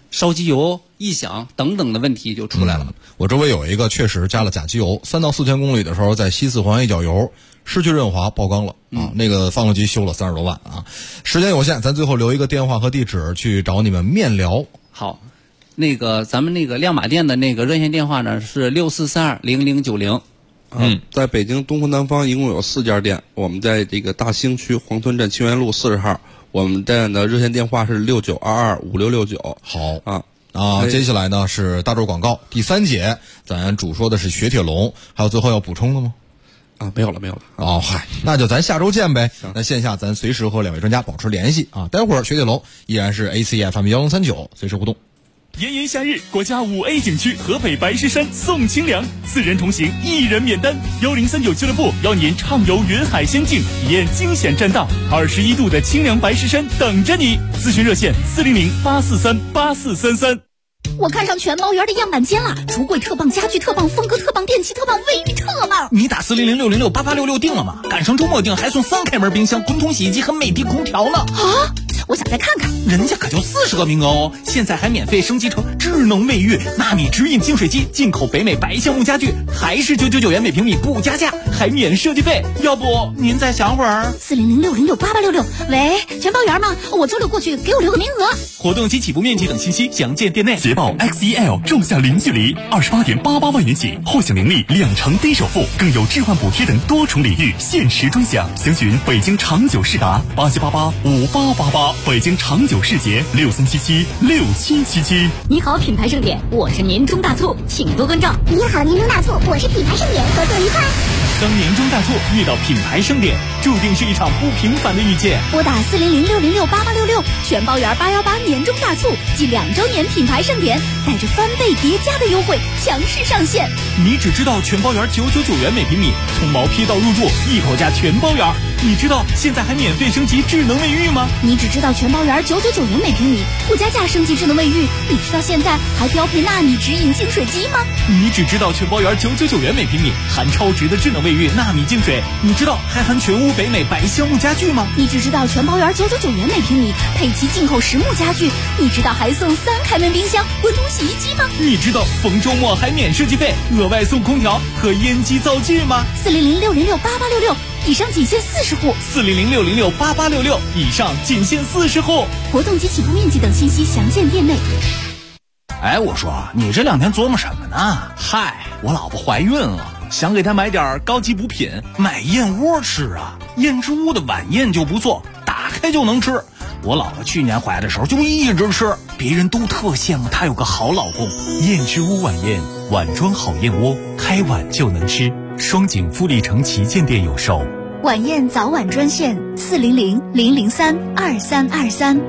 烧机油、异响等等的问题就出来了。 我周围有一个确实加了假机油，3到4千公里的时候在西四环一脚油，失去润滑爆缸了啊！那个发动机修了30多万啊！时间有限，咱最后留一个电话和地址去找你们面聊。 好，那个咱们那个亮马店的那个热线电话呢是64320090。 在北京东湖南方一共有4家店，我们在这个大兴区黄屯镇清源路40号，我们店的热线电话是69225669。 好接下来呢是大洲广告第3节，咱主说的是雪铁龙，还有最后要补充的吗？ 没有了。 那就咱下周见呗。那线下咱随时和2位专家保持联系啊。待会儿雪铁龙依然是 ACFM1039，随时互动。 炎炎夏日，国家5A 景区河北白石山送清凉，4人同行1人免单。1039俱乐部邀您畅游云海仙境，体验惊险栈道，21度的清凉白石山等着你。咨询热线400-843-8433。 我看上全猫园的样板间了，橱柜特棒，家具特棒，风格特棒，电器特棒，卫浴特棒。 你打400-606-8866订了吗？赶上周末订还送3开门冰箱、滚筒洗衣机和美的空调呢。 啊！我想再看看， 人家可就40个名额哦！现在还免费升级成智能卫浴、纳米直饮净水机，进口北美白橡木家具，还是999元每平米不加价，还免设计费。要不您再想会儿 ？400-606-8866。喂，全包园吗？我周六过去，给我留个名额。 活动及起步面积等信息详见店内。捷豹 XEL 仲夏零距离28.88万元起，或享零利2成低首付，更有置换补贴等多重礼遇，限时专享。详询北京长久世达87885888，北京长久世捷63776777。 你好，品牌盛典，我是年终大促，请多关照。 你好，年终大促，我是品牌盛典，合作愉快。 当年终大促遇到品牌盛典，注定是一场不平凡的遇见。 拨打400-606-8866，全包园818年终大促暨2周年品牌盛典，带着翻倍叠加的优惠强势上线。 你只知道全包园999元每平米，从毛坯到入住一口价全包园。你知道现在还免费升级智能卫浴吗？ 你只知道全包园999元每平米，不加价升级智能卫浴。你知道现在还标配纳米直饮净水机吗？ 你只知道全包园999元每平米，含超值的智能卫浴、纳米净水。你知道还含全屋北美白橡木家具吗？ 你只知道全包园999元每平米，配齐进口实木家具。你知道还送3开门冰箱、滚筒洗衣机吗？ 你知道逢周末还免设计费，额外送空调和烟机灶具吗 ？400-606-8866，以上仅限40户。 400-606-8866，以上仅限40户。 活动及起步面积等信息详见店内。 哎，我说你这2天琢磨什么呢？嗨，我老婆怀孕了，想给她买点高级补品，买燕窝吃啊。燕之屋的晚宴就不错，打开就能吃。我老婆去年怀的时候就一直吃，别人都特羡慕她有个好老公。燕之屋晚宴，碗装好燕窝，开碗就能吃。双井富力城旗舰店有售。 晚宴早晚专线400-003-2323。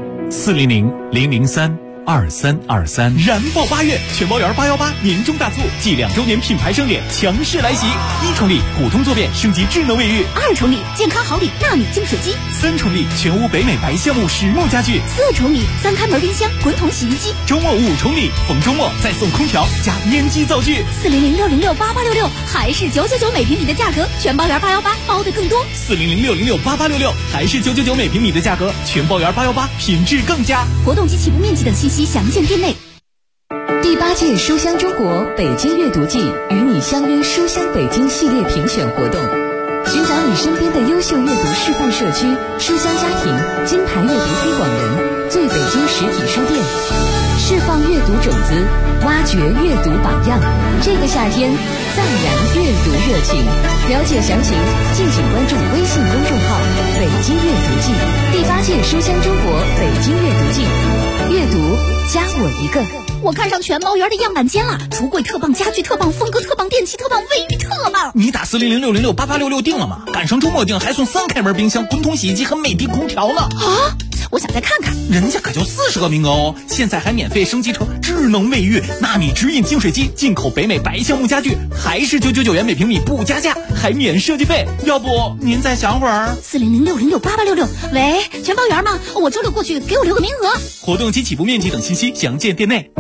400-003-2323。燃爆8月，全包园818年终大促暨2周年品牌盛典强势来袭！1重礼普通坐便升级智能卫浴 ，2重礼健康好礼纳米净水机 ，3重礼全屋北美白橡木实木家具 ，4重礼3开门冰箱、滚筒洗衣机。 周末5重礼，逢周末再送空调加烟机灶具。 400-606-8866，还是999每平米的价格，全包园818包的更多。 400-606-8866，还是999每平米的价格，全包园818品质更佳。 活动及起步面积等信息详见店内。 第8届书香中国北京阅读季与你相约书香北京系列评选活动，寻找你身边的优秀阅读示范社区、书香家庭、金牌阅读推广人、最北京实体书店，释放阅读种子，挖掘阅读榜样。这个夏天，赞扬阅读热情。了解详情，敬请关注微信公众号“北京阅读季”。第8届书香中国北京阅读季，阅读加我一个。 我看上全包园的样板间了，橱柜特棒，家具特棒，风格特棒，电器特棒，卫浴特棒。 你打400-606-8866订了吗？赶上周末订还送3开门冰箱、滚筒洗衣机和美的空调呢。 啊！我想再看看， 人家可就40个名额哦！现在还免费升级成智能卫浴、纳米直饮净水机，进口北美白橡木家具，还是999元每平米不加价，还免设计费。要不您再想会儿 ？400-606-8866。喂，全包园吗？我周六过去，给我留个名额。 活动及起步面积等信息详见店内。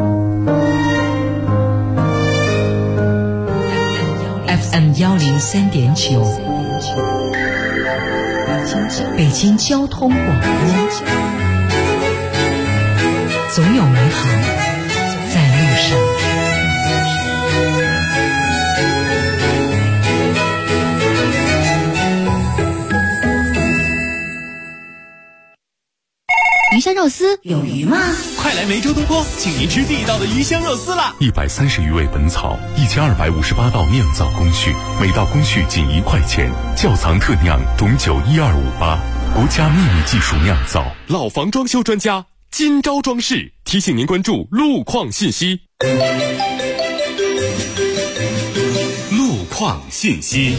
FM 103.9，北京交通广播，总有美好香肉丝有鱼吗？ 快来梅州东坡，请您吃地道的鱼香肉丝啦 ！130余味本草，1258道酿造工序，每道工序仅1块钱，窖藏特酿董酒12588，国家秘密技术酿造。 老房装修专家金招装饰提醒您关注路况信息。 路况信息。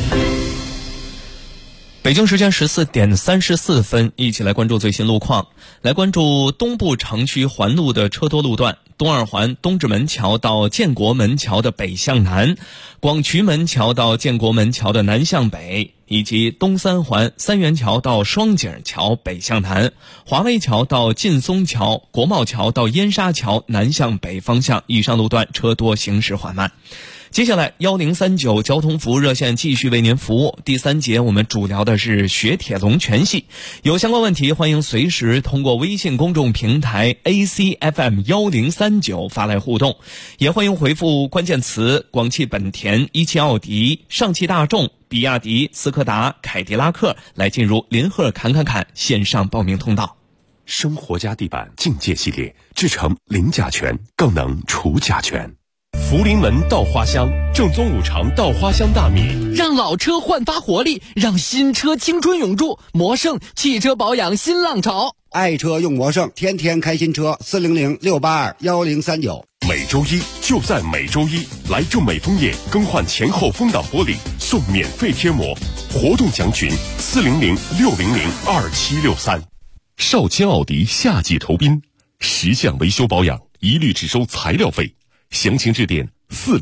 北京时间14点34分，一起来关注最新路况。来关注东部城区环路的车多路段：东二环东直门桥到建国门桥的北向南，广渠门桥到建国门桥的南向北，以及东三环三元桥到双井桥北向南，华威桥到劲松桥、国贸桥到燕沙桥南向北方向，以上路段车多，行驶缓慢。接下来1039交通服务热线继续为您服务。第3节我们主聊的是雪铁龙全系，有相关问题欢迎随时通过微信公众平台 ACFM1039 发来互动，也欢迎回复关键词广汽本田、一汽奥迪、上汽大众、比亚迪、斯柯达、凯迪拉克来进入林鹤侃线上报名通道。 生活家地板境界系列制成零甲醛，更能除甲醛。福临门稻花香，正宗5常稻花香大米， 让老车焕发活力，让新车青春永驻。魔盛汽车保养新浪潮， 爱车用魔盛，天天开新车，400-682-1039。 每周一就在每周一，来正美枫叶更换前后风挡玻璃，送免费贴膜，活动详询400-600-2763。少卿奥迪夏季酬宾，10项维修保养一律只收材料费。详情致电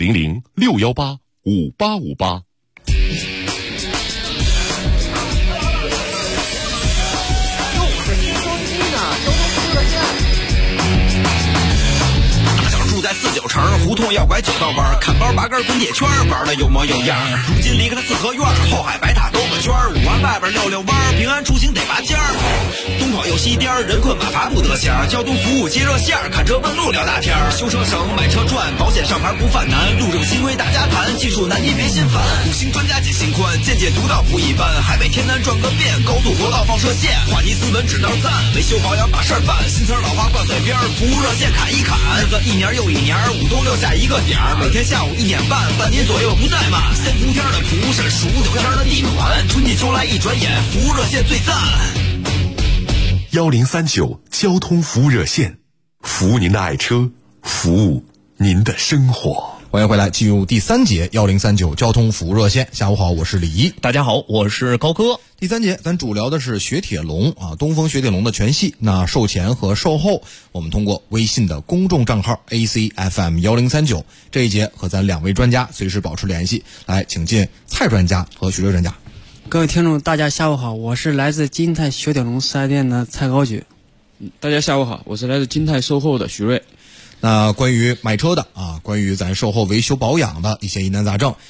400-618-5858。 住在49城，胡同要拐9道弯，看包拔根滚铁圈，玩的有模有样。如今离开了四合院，后海白塔兜个圈，5环外边溜溜弯，平安出行得拔尖儿。东跑又西颠，人困马乏不得闲，交通服务接热线，看车问路聊大天，修车省买车赚，保险上牌不犯难，路政新规大家谈，技术难题别心烦。5星专家解心宽，见解独到不一般，海北天南转个遍，高速国道放射线，话题斯文只能赞，维修保养把事儿办，新词老话挂嘴边，服务热线砍一砍，日子一年又一年，5冬6夏一个点儿，每天下午1点半，半年左右不怠慢。3伏天的蒲是数9天的地暖，春季秋来一转眼，服务热线最赞。 1039交通服务热线，服务您的爱车，服务您的生活。 欢迎回来，进入第3节1039交通服务热线。下午好，我是李怡。 大家好，我是高哥。 第3节咱主聊的是雪铁龙啊，东风雪铁龙的全系。那售前和售后，我们通过微信的公众账号 ACFM1039，这一节和咱2位专家随时保持联系。来，请进蔡专家和徐瑞专家。 各位听众，大家下午好，我是来自金泰雪铁龙4S店的蔡高举。 大家下午好，我是来自金泰售后的徐瑞。 那关于买车的啊，关于咱售后维修保养的一些疑难杂症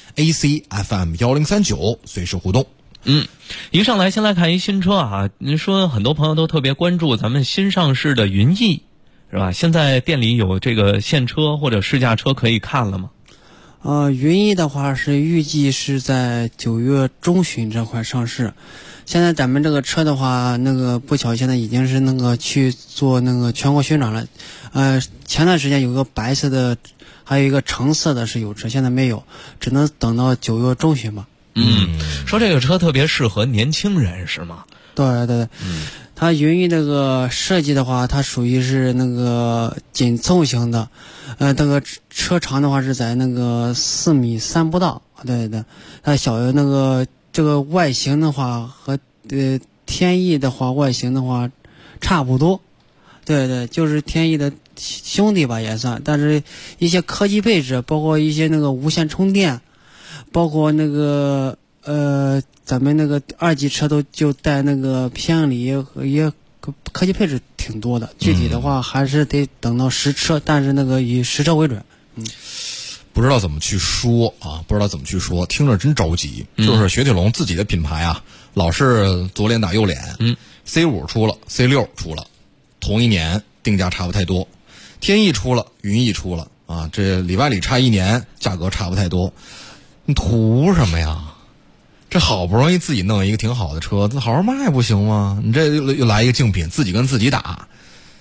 ，ACFM1039随时互动。 一上来先来看一新车啊，您说很多朋友都特别关注咱们新上市的云翼，是吧？现在店里有这个现车或者试驾车可以看了吗？ 云翼的话是预计是在9月中旬这块上市。现在咱们这个车的话，那个不巧现在已经是那个去做那个全国宣传了。前段时间有个白色的，还有一个橙色的是有车，现在没有，只能等到9月中旬吧。 说这个车特别适合年轻人是吗？ 对对对。它云翼那个设计的话，它属于是那个紧凑型的，那个车长的话是在那个4.3米不到。对对，它小那个这个外形的话和天翼的话外形的话差不多。对对，就是天翼的兄弟吧也算，但是一些科技配置，包括一些那个无线充电，包括那个咱们那个2级车都就带那个偏向里也科技配置挺多的，具体的话还是得等到实车，但是那个以实车为准。 不知道怎么去说啊，不知道怎么去说，听着真着急。就是雪铁龙自己的品牌啊，老是左脸打右脸。C5 出了 ，C6 出了，同一年定价差不太多。天翼出了，云翼出了啊，这里外里差1年，价格差不太多。你图什么呀？这好不容易自己弄一个挺好的车，好好卖不行吗？你这又来一个竞品，自己跟自己打，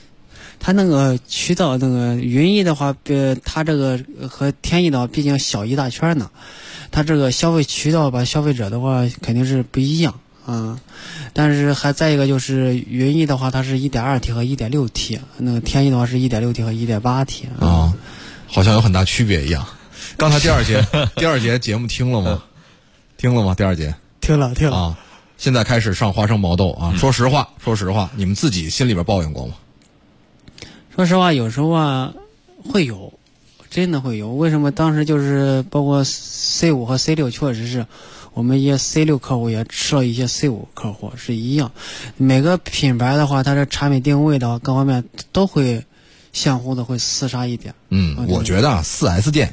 它那个渠道那个云逸的话，它这个和天翼的话，毕竟小一大圈呢，它这个消费渠道吧，消费者的话肯定是不一样。但是还再一个就是云逸的话，它是 1.2T 和 1.6T， 那个天翼的话是 1.6T 和 1.8T 啊，好像有很大区别一样。刚才第二节节目听了吗？听了吗？第二节听了啊。现在开始上花生毛豆啊！说实话，你们自己心里边抱怨过吗？ 说实话，有时候啊会有，真的会有。为什么当时就是包括 C5 和 C6， 确实是我们一些 C6 客户也吃了一些 C5 客户是一样。每个品牌的话，它的产品定位的话，各方面都会相互的会厮杀一点。 我觉得啊，4S 店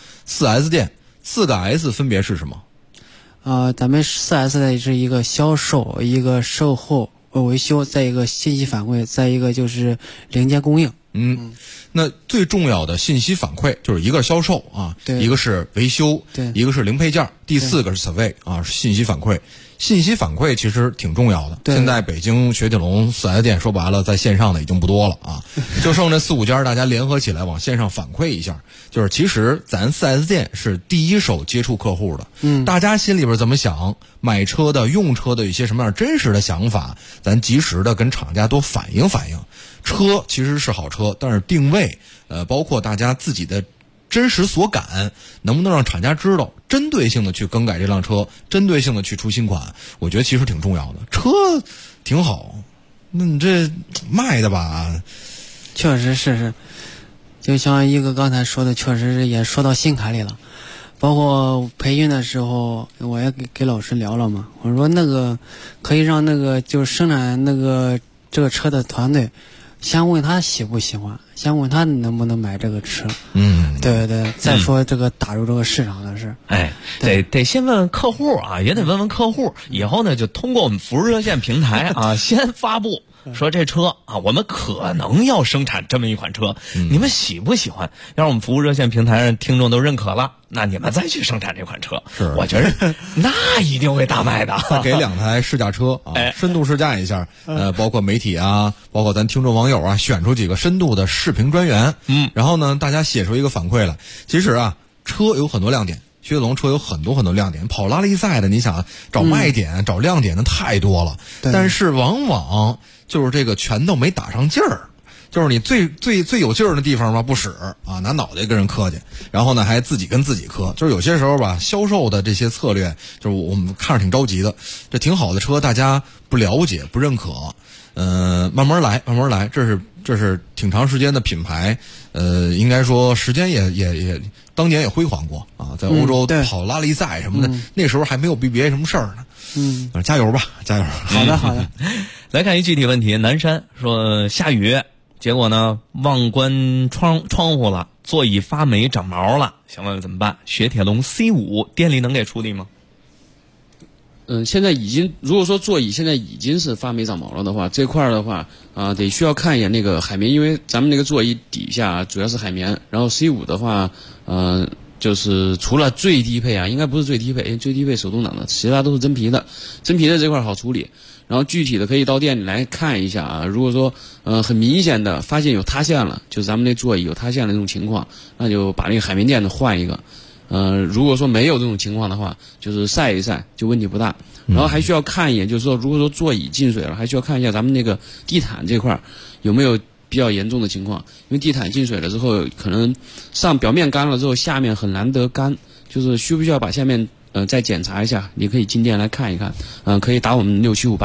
4个 S 分别是什么？ 咱们 4S 的是一个销售，一个售后维修，再一个信息反馈，再一个就是零件供应。 那最重要的信息反馈就是一个销售啊，一个是维修，一个是零配件，第四个是 survey 啊，是信息反馈。信息反馈其实挺重要的。现在北京雪铁龙4S店说白了，在线上的已经不多了啊，就剩这4-5家，大家联合起来往线上反馈一下。就是其实咱 4S 店是第一手接触客户的，大家心里边怎么想，买车的、用车的一些什么样真实的想法，咱及时的跟厂家多反映反映。车其实是好车，但是定位，包括大家自己的真实所感，能不能让厂家知道，针对性的去更改这辆车，针对性的去出新款，我觉得其实挺重要的。车挺好，那你这卖的吧， 确实是，就像一个刚才说的，确实是也说到心坎里了。包括培训的时候，我也给老师聊了嘛，我说那个可以让那个就是生产那个这个车的团队。先问他喜不喜欢，先问他能不能买这个车。对，再说这个打入这个市场的事。 得先问客户啊，也得问问客户。以后呢，就通过我们服务热线平台啊，先发布说这车啊，我们可能要生产这么一款车，你们喜不喜欢？要是我们服务热线平台上听众都认可了，那你们再去生产这款车。我觉得那一定会大卖的。 给2台试驾车啊，深度试驾一下。包括媒体啊，包括咱听众网友啊，选出几个深度的视频专员。然后呢，大家写出一个反馈来。其实啊，车有很多亮点。雪铁龙车有很多亮点，跑拉力赛的，你想找卖点、找亮点的太多了，但是往往就是这个拳头没打上劲儿，就是你最有劲儿的地方吧不使啊，拿脑袋跟人磕去，然后呢还自己跟自己磕，就是有些时候吧，销售的这些策略，就是我们看着挺着急的，这挺好的车大家不了解不认可，慢慢来，这是挺长时间的品牌，应该说时间也当年也辉煌过啊，在欧洲跑拉力赛什么的，那时候还没有 BBA 什么事儿呢。加油吧，加油！ 好的。 来看一具体问题，南山说下雨，结果呢忘关窗户了，座椅发霉长毛了，想问问怎么办？雪铁龙 C5 店里能给处理吗？ 现在已经，如果说座椅现在已经是发霉长毛了的话，这块的话得需要看一眼那个海绵，因为咱们那个座椅底下主要是海绵，然后 C5 的话，就是除了最低配啊，应该不是最低配，因为最低配手动挡的，其他都是真皮的，真皮的这块好处理。然后具体的可以到店里来看一下啊，如果说很明显的发现有塌陷了，就是咱们那座椅有塌陷的那种情况，那就把那个海绵垫子换一个。如果说没有这种情况的话，就是晒一晒就问题不大。然后还需要看一眼，就是说如果说座椅进水了，还需要看一下咱们那个地毯这块有没有比较严重的情况，因为地毯进水了之后，可能上表面干了之后，下面很难得干，就是需不需要把下面再检查一下？你可以进店来看一看，可以打我们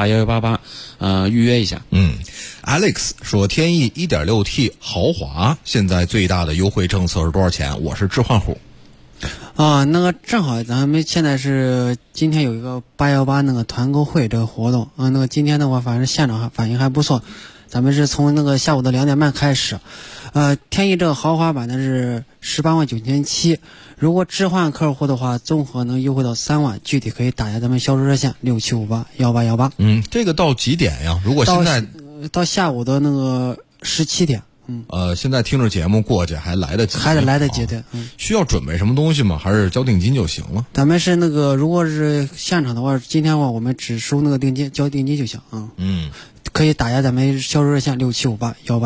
67581188预约一下。 Alex 说天翼 1.6T 豪华现在最大的优惠政策是多少钱？我是置换户。 那个正好咱们现在是今天有一个818那个团购会这个活动那个今天的话反正现场反应还不错，咱们是从那个下午的2点半开始，天翼这个豪华版的是18.97万，如果置换客户的话，综合能优惠到3万，具体可以打下咱们销售热线67581818。 这个到几点呀？如果现在到下午的那个17点。 现在听着节目过去还来得及， 对。 需要准备什么东西吗？还是交定金就行了？ 咱们是那个，如果是现场的话，今天的话我们只收那个定金，交定金就行可以打下咱们销售热线67581818。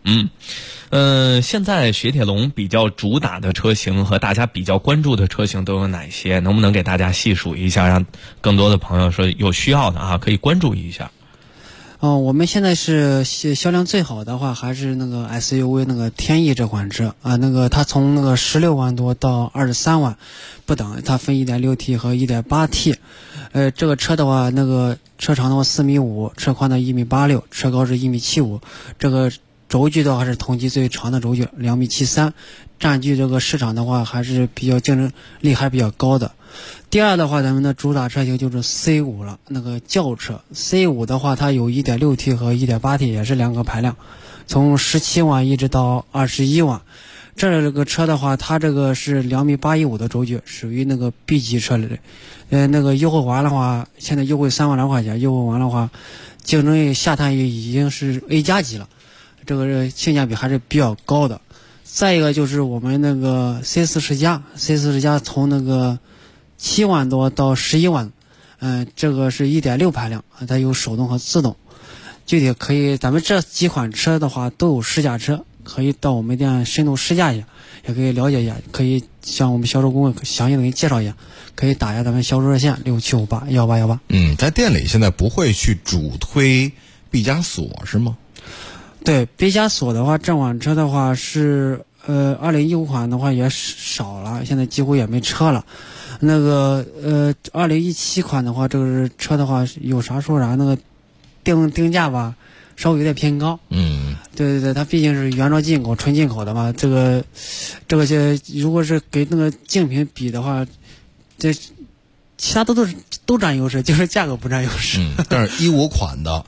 现在雪铁龙比较主打的车型和大家比较关注的车型都有哪些？能不能给大家细数一下，让更多的朋友说有需要的啊可以关注一下？ 我们现在是销量最好的话，还是那个 SUV 那个天翼这款车啊，那个它从那个16万多到23万不等，它分 1.6T 和 1.8T。这个车的话，那个车长的话4.5米，车宽的1.86米，车高是1.75米。这个轴距的话是同级最长的轴距2.73米，占据这个市场的话还是比较竞争力还是比较高的。第二的话，咱们的主打车型就是 C5 了，那个轿车 C5 的话，它有 1.6T 和 1.8T， 也是两个排量，从17万一直到21万。这个车的话，它这个是2.85米的轴距，属于那个 B 级车类。那个优惠完的话，现在优惠3万来块钱，优惠完的话，竞争力下探已经是 A 加级了，这个性价比还是比较高的。再一个就是我们那个 C40加 ，C40加从那个7万多到11万，这个是 1.6排量，它有手动和自动。具体可以，咱们这几款车的话都有试驾车，可以到我们店深度试驾一下，也可以了解一下，可以向我们销售顾问详细的给你介绍一下，可以打一下咱们销售热线67581818。 在店里现在不会去主推毕加索是吗？ 对，毕加索的话，这款车的话是2015款的话也少了，现在几乎也没车了。那个2017款的话，这个车的话有啥说啥，那个定价吧稍微有点偏高。对，它毕竟是原装进口纯进口的嘛，这个如果是给那个竞品比的话，这其他都占优势，就是价格不占优势。 但是15款的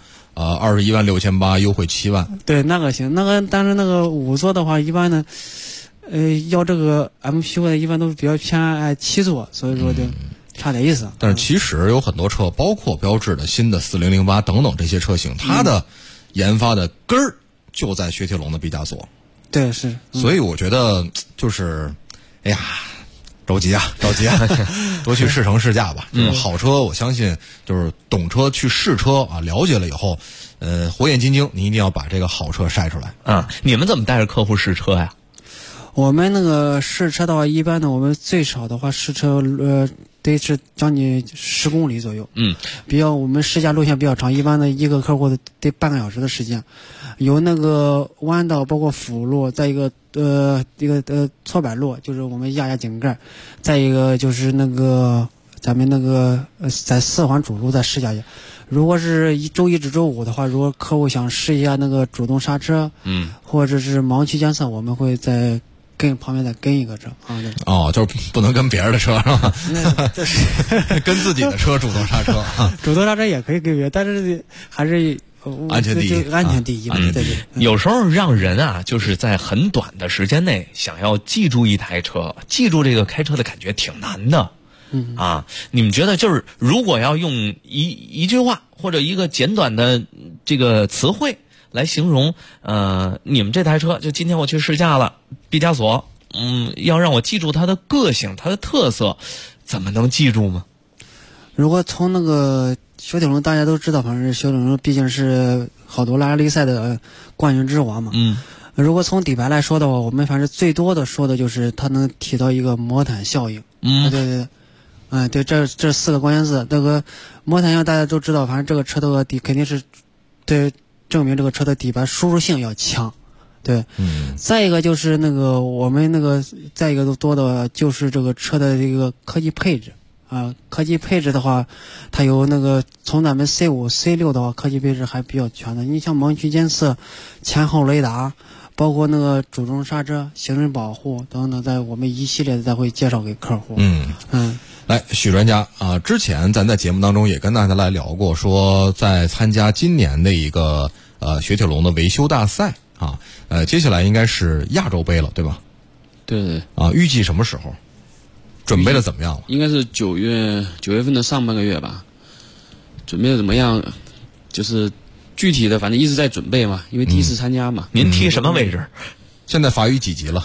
216800优惠7万。 对，那个行，但是那个5座的话，一般呢要这个 MPV 的一般都比较偏爱7座，所以说就差点意思。 但是其实有很多车，包括标致的新的4008等等这些车型，它的研发的根儿就在雪铁龙的毕加索。 对，是。 所以我觉得就是，哎呀，着急啊，多去试乘试驾吧。就是好车，我相信就是懂车去试车啊，了解了以后，火眼金睛，你一定要把这个好车晒出来啊。你们怎么带着客户试车呀？ 我们那个试车的话，一般的我们最少的话试车得是将近10公里左右。我们试驾路线比较长，一般的一个客户得半个小时的时间，有那个弯道，包括辅路，再一个错摆路，就是我们压井盖，再一个就是那个咱们那个在4环主路再试驾一下。如果是周一至周五的话，如果客户想试一下那个主动刹车，或者是盲区监测，我们会在旁边再跟一个车啊。就是不能跟别人的车是吧？跟自己的车主动刹车主动刹车也可以跟别人，但是还是安全第一， 安全第一。对。 有时候让人啊，就是在很短的时间内想要记住一台车，记住这个开车的感觉挺难的。你们觉得就是如果要用一句话或者一个简短的这个词汇来形容你们这台车，就今天我去试驾了毕加索，要让我记住它的个性，它的特色，怎么能记住吗？ 如果从那个雪铁龙大家都知道，反正雪铁龙毕竟是好多拉力赛的冠军之王嘛。如果从底盘来说的话，我们反正最多的说的就是它能提到一个魔毯效应。对，这4个关键字，这个魔毯效应大家都知道，反正这个车的底肯定是对证明这个车的底盘舒适性要强。对，再一个就是那个我们那个再一个多的就是这个车的这个科技配置啊。科技配置的话，它有那个从咱们 C5、C6 的话，科技配置还比较全的。你像盲区监测、前后雷达，包括那个主动刹车、行人保护等等，在我们一系列的再会介绍给客户。 来，许专家啊，之前咱在节目当中也跟大家来聊过，说在参加今年的一个雪铁龙的维修大赛啊，接下来应该是亚洲杯了，对吧？ 对啊，预计什么时候？准备的怎么样了？ 应该是9月份的上半个月吧。准备的怎么样？就是具体的，反正一直在准备嘛，因为第一次参加嘛。 您踢什么位置？ 现在法语几级了？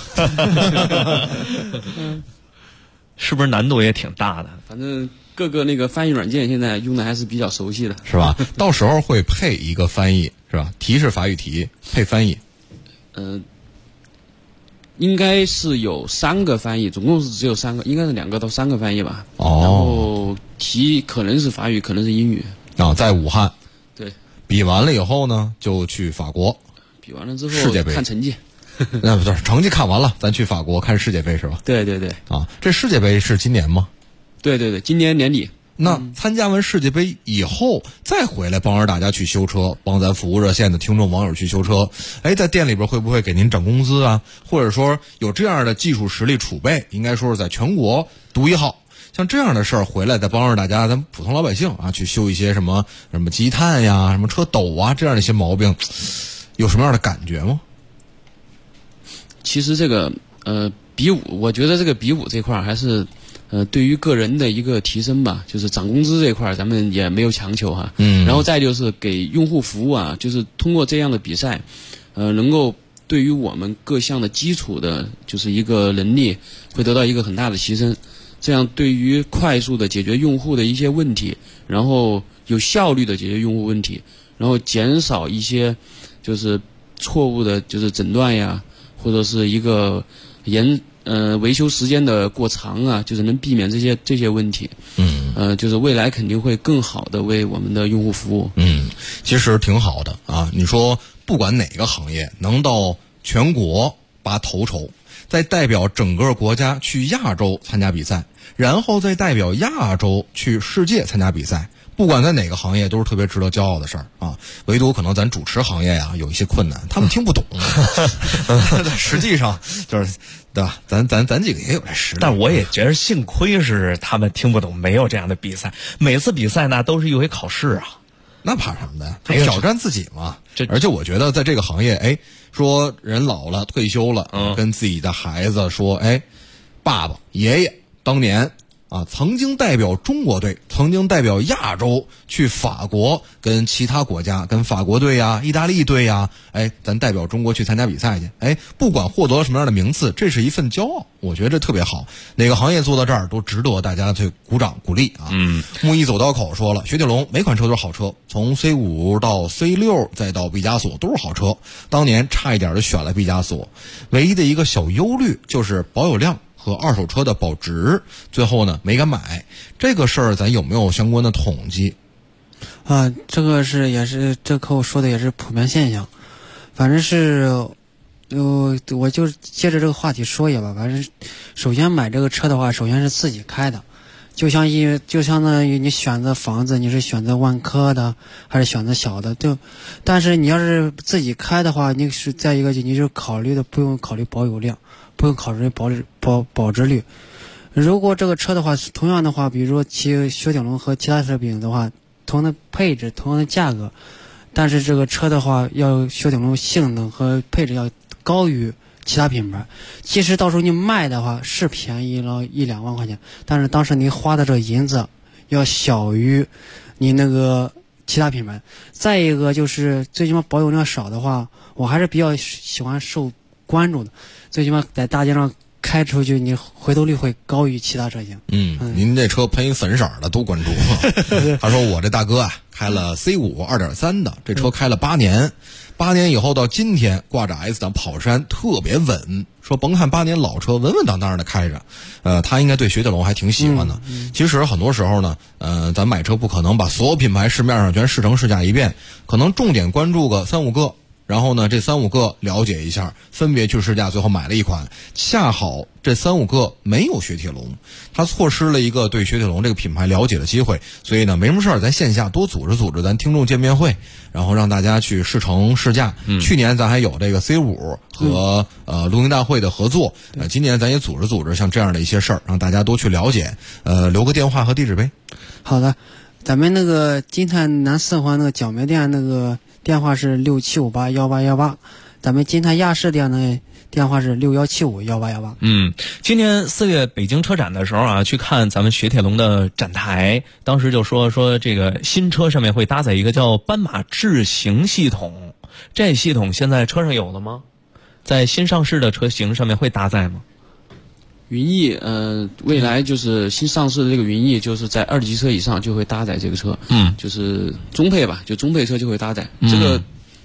是不是难度也挺大的？ 反正各个那个翻译软件现在用的还是比较熟悉的， 是吧？到时候会配一个翻译，是吧？题是法语题，配翻译。 应该是有3个翻译，总共是只有3个，应该是2个到3个翻译吧。 哦。 然后题可能是法语，可能是英语。 啊，在武汉。 对。 比完了以后呢，就去法国。 比完了之后， 世界杯看成绩。 那不是成绩看完了，咱去法国看世界杯是吧？ 对对对。 啊，这世界杯是今年吗？ 对对对，今年年底。 那参加完世界杯以后，再回来帮着大家去修车，帮咱服务热线的听众网友去修车。哎，在店里边会不会给您涨工资啊？或者说有这样的技术实力储备，应该说是在全国独一号。像这样的事儿回来，再帮着大家，咱普通老百姓啊，去修一些什么积碳呀、什么车斗啊这样的一些毛病，有什么样的感觉吗？ 其实这个比武，我觉得这个比武这块还是对于个人的一个提升吧，就是涨工资这块咱们也没有强求哈。然后再就是给用户服务啊，就是通过这样的比赛，能够对于我们各项的基础的，就是一个能力会得到一个很大的提升。这样对于快速的解决用户的一些问题，然后有效率的解决用户问题，然后减少一些就是错误的，就是诊断呀。或者是一个维修时间的过长啊，就是能避免这些问题。就是未来肯定会更好的为我们的用户服务。 其实挺好的啊。你说不管哪个行业能到全国拔头筹，再代表整个国家去亚洲参加比赛，然后再代表亚洲去世界参加比赛。不管在哪个行业都是特别值得骄傲的事儿啊，唯独可能咱主持行业呀有一些困难，他们听不懂。实际上就是对吧？咱几个也有这实力。 但我也觉得幸亏是他们听不懂，没有这样的比赛。每次比赛呢都是一回考试啊， 那怕什么的呀？挑战自己嘛。而且我觉得在这个行业，哎，说人老了退休了，跟自己的孩子说，哎，爸爸爷爷当年啊，曾经代表中国队，曾经代表亚洲去法国，跟其他国家，跟法国队呀、意大利队呀，哎，咱代表中国去参加比赛去，哎，不管获得了什么样的名次，这是一份骄傲，我觉得这特别好。哪个行业做到这儿都值得大家去鼓掌鼓励啊。木易走到口说了，雪铁龙每款车都是好车，从 C5 到 C6 再到毕加索都是好车，当年差一点就选了毕加索，唯一的一个小忧虑就是保有量和二手车的保值，最后呢没敢买。这个事儿咱有没有相关的统计？ 这个也是这客户说的也是普遍现象。反正是我就接着这个话题说一下吧。反正首先买这个车的话，首先是自己开的，就相当于你选择房子，你是选择万科的还是选择小的，但是你要是自己开的话，你是再一个你就考虑的不用考虑保有量，不用考虑保值率。如果这个车的话，同样的话，比如说雪铁龙和其他车品的话，同样的配置，同样的价格，但是这个车的话，要雪铁龙性能和配置要高于其他品牌。其实到时候你卖的话是便宜了1-2万块钱，但是当时你花的这个银子要小于你那个其他品牌。再一个就是最起码保有量少的话，我还是比较喜欢受关注的，最起码在大街上开出去，你回头率会高于其他车型。 您这车喷一粉色的都关注。他说我这大哥啊，开了 C5 2.3的，这车开了8年，8年以后到今天挂着 S 档跑山特别稳。说甭看8年老车稳稳当当的开着，他应该对雪铁龙还挺喜欢的。其实很多时候呢，咱买车不可能把所有品牌市面上全试乘试驾一遍，可能重点关注个3-5个。然后呢，这3-5个了解一下，分别去试驾，最后买了一款。恰好这3-5个没有雪铁龙，他错失了一个对雪铁龙这个品牌了解的机会。所以呢，没什么事儿，咱线下多组织咱听众见面会，然后让大家去试乘试驾。去年咱还有这个 C5 和露营大会的合作，今年咱也组织像这样的一些事儿，让大家多去了解。留个电话和地址呗。 好的，咱们那个金泰南4环那个角煤店那个电话是67581818，咱们金泰亚市店的电话是61751818。 今年4月北京车展的时候啊，去看咱们雪铁龙的展台，当时就说这个新车上面会搭载一个叫斑马智行系统，这系统现在车上有了吗？在新上市的车型上面会搭载吗？ 云翼未来就是新上市的这个云翼，就是在2级车以上就会搭载这个车，就是中配吧，就中配车就会搭载。这个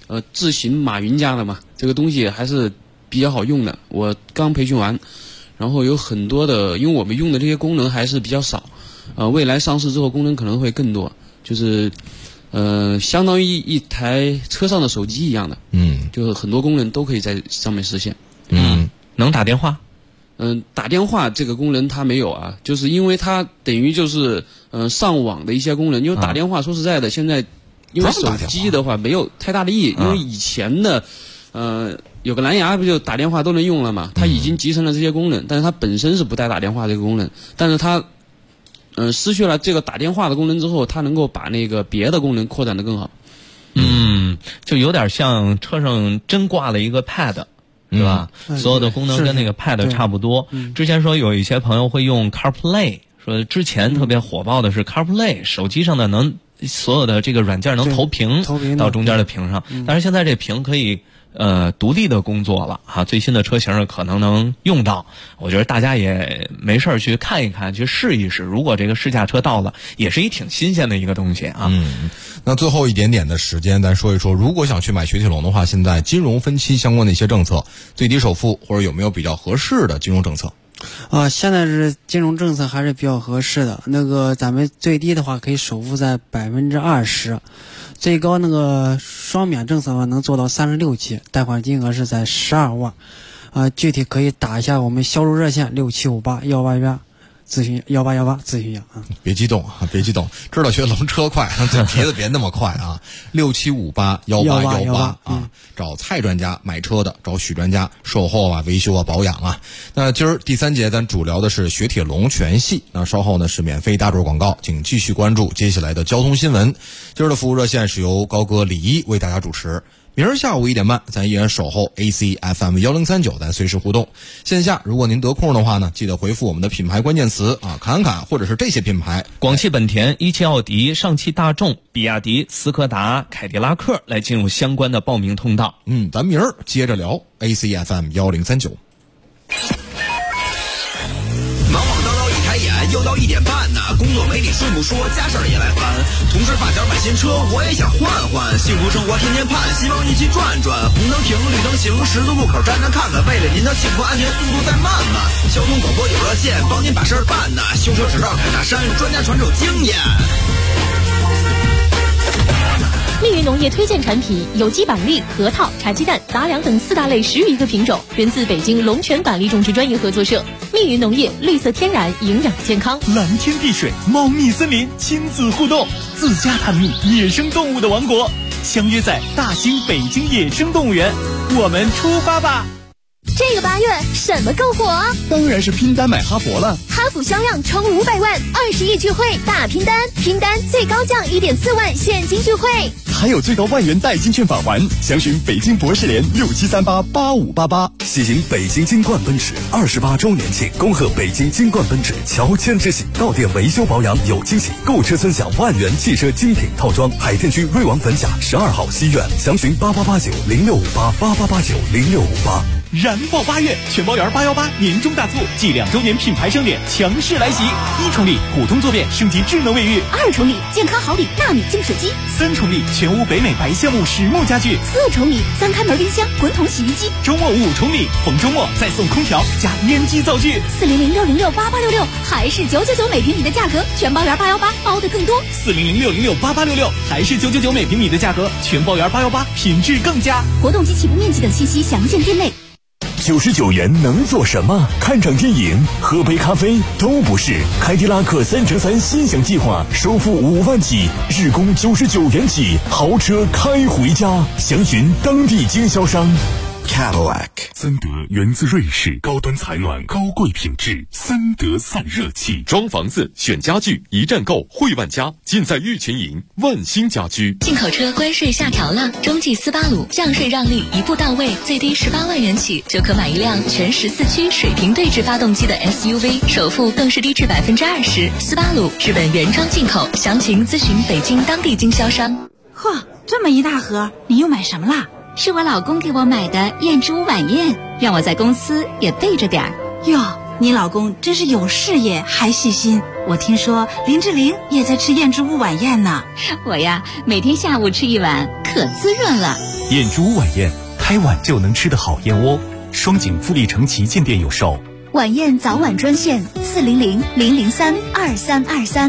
自行马云家的嘛，这个东西还是比较好用的。我刚培训完，然后有很多的，因为我们用的这些功能还是比较少，未来上市之后功能可能会更多，就是相当于一台车上的手机一样的，就是很多功能都可以在上面实现。 能打电话？ 打电话这个功能它没有啊，就是因为它等于就是上网的一些功能，因为打电话说实在的，现在因为手机的话没有太大的意义，因为以前的有个蓝牙不就打电话都能用了嘛，它已经集成了这些功能，但是它本身是不带打电话这个功能，但是它失去了这个打电话的功能之后，它能够把那个别的功能扩展得更好。 就有点像车上真挂了一个 pad， 是吧？所有的功能跟那个 pad 差不多。之前说有一些朋友会用 CarPlay， 说之前特别火爆的是 CarPlay， 手机上的能所有的这个软件能投屏到中间的屏上，但是现在这屏可以独立的工作了哈，最新的车型可能能用到。我觉得大家也没事去看一看，去试一试。如果这个试驾车到了，也是一挺新鲜的一个东西啊。 那最后一点点的时间，咱说一说，如果想去买雪铁龙的话，现在金融分期相关的一些政策，最低首付或者有没有比较合适的金融政策？ 现在是金融政策还是比较合适的。那个咱们最低的话可以首付在20%，最高那个双免政策的话能做到36期，贷款金额是在12万。具体可以打一下我们销售热线67581818咨询1818咨询一下啊。 别激动啊，别激动，知道学龙车快，嘴皮子别那么快啊。67581818啊，找蔡专家买车的，找许专家售后啊、维修啊、保养啊。那今儿第3节咱主聊的是雪铁龙全系，那稍后呢是免费大轴广告，请继续关注接下来的交通新闻。今儿的服务热线是由高哥李一为大家主持。明儿下午1点半，咱依然守候 ACFM 1039，咱随时互动。线下如果您得空的话呢，记得回复我们的品牌关键词啊，侃侃或者是这些品牌： 广汽本田、一汽奥迪、上汽大众、比亚迪、斯柯达、凯迪拉克，来进入相关的报名通道。 咱明儿接着聊 ACFM 1039。 忙忙叨叨一开眼，又到1点半呢，工作没你顺不说，家事儿也来烦。同事发小买新车，我也想换换，幸福生活天天盼，希望一起转转。红灯停，绿灯行，十字路口站站看看，为了您的幸福安全，速度再慢慢。交通广播有热线，帮您把事儿办呐。修车执照开大山，专家传授经验。 密云农业推荐产品：有机板栗、核桃、茶鸡蛋、杂粮等4大类10余个品种，源自北京龙泉板栗种植专业合作社。密云农业，绿色天然，营养健康。 蓝天碧水，茂密森林，亲子互动，自家探秘野生动物的王国，相约在大兴北京野生动物园，我们出发吧！ 这个8月什么够火？ 当然是拼单买哈佛了。 哈弗销量冲500万，20亿聚会大拼单，拼单最高降1.4万现金聚会， 还有最高万元代金券返还。详询北京博士联67388588。 喜迎北京金冠奔驰28周年庆，恭贺北京金冠奔驰乔迁之喜，到店维修保养有惊喜，购车尊享万元汽车精品套装。海淀区瑞王坟下12号西苑，详询8889065888890658。 燃爆8月，全包园818年终大促暨2周年品牌盛典强势来袭！1重礼普通坐便升级智能卫浴 ，2重礼健康好礼纳米净水机 ，3重礼全屋北美白橡木实木家具 ，4重礼3开门冰箱滚筒洗衣机， 周末5重礼，逢周末再送空调加烟机灶具。 400668866还是999每平米的价格，全包园818包的更多。 400668866还是999每平米的价格，全包园818品质更佳。 活动及起步面积等信息详见店内。 99元能做什么？看场电影、喝杯咖啡都不是。凯迪拉克3乘3心想计划，首付5万起，日供99元起，豪车开回家。详询当地经销商。 Cadillac 森德源自瑞士，高端采暖，高贵品质，森德散热器。 装房子、选家具，一站购汇万家，尽在玉泉营万兴家居。 进口车关税下调了，中继斯巴鲁降税让利一步到位，最低18万元起就可买一辆全14驱水平对置发动机的 SUV， 首付更是低至20%。斯巴鲁日本原装进口，详情咨询北京当地经销商。 嚯，这么一大盒，你又买什么啦？ 是我老公给我买的燕之屋晚宴，让我在公司也备着点儿。 哟，你老公真是有事业还细心。我听说林志玲也在吃燕之屋晚宴呢。 我呀，每天下午吃一碗，可滋润了。 燕之屋晚宴，开碗就能吃的好燕窝。双井富力城旗舰店有售。 晚宴早晚专线400-003-2323。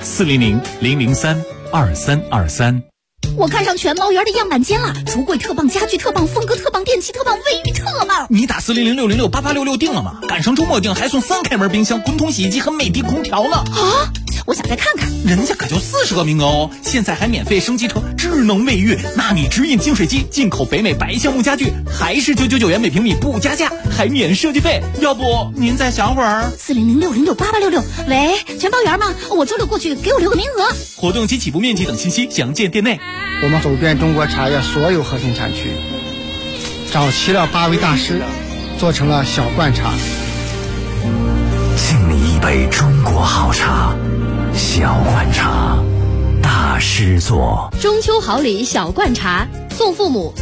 400-003-2323。 我看上全毛园的样板间了，橱柜特棒，家具特棒，风格特棒，电器特棒，卫浴特棒。 你打400-606-8866定了吗？赶上周末定还送3开门冰箱、滚筒洗衣机和美的空调呢。 啊！我想再看看， 人家可就40个名额哦！现在还免费升级成智能卫浴、纳米直饮净水机，进口北美白橡木家具，还是999元每平米不加价，还免设计费。要不您再想会儿 ？400-606-8866。喂，全包园吗？我周六过去，给我留个名额。 活动及起步面积等信息详见店内。 我们走遍中国茶叶所有核心产区，找齐了8位大师，做成了小罐茶。 敬你一杯中国好茶，小罐茶，大师做。 中秋好礼小罐茶，送父母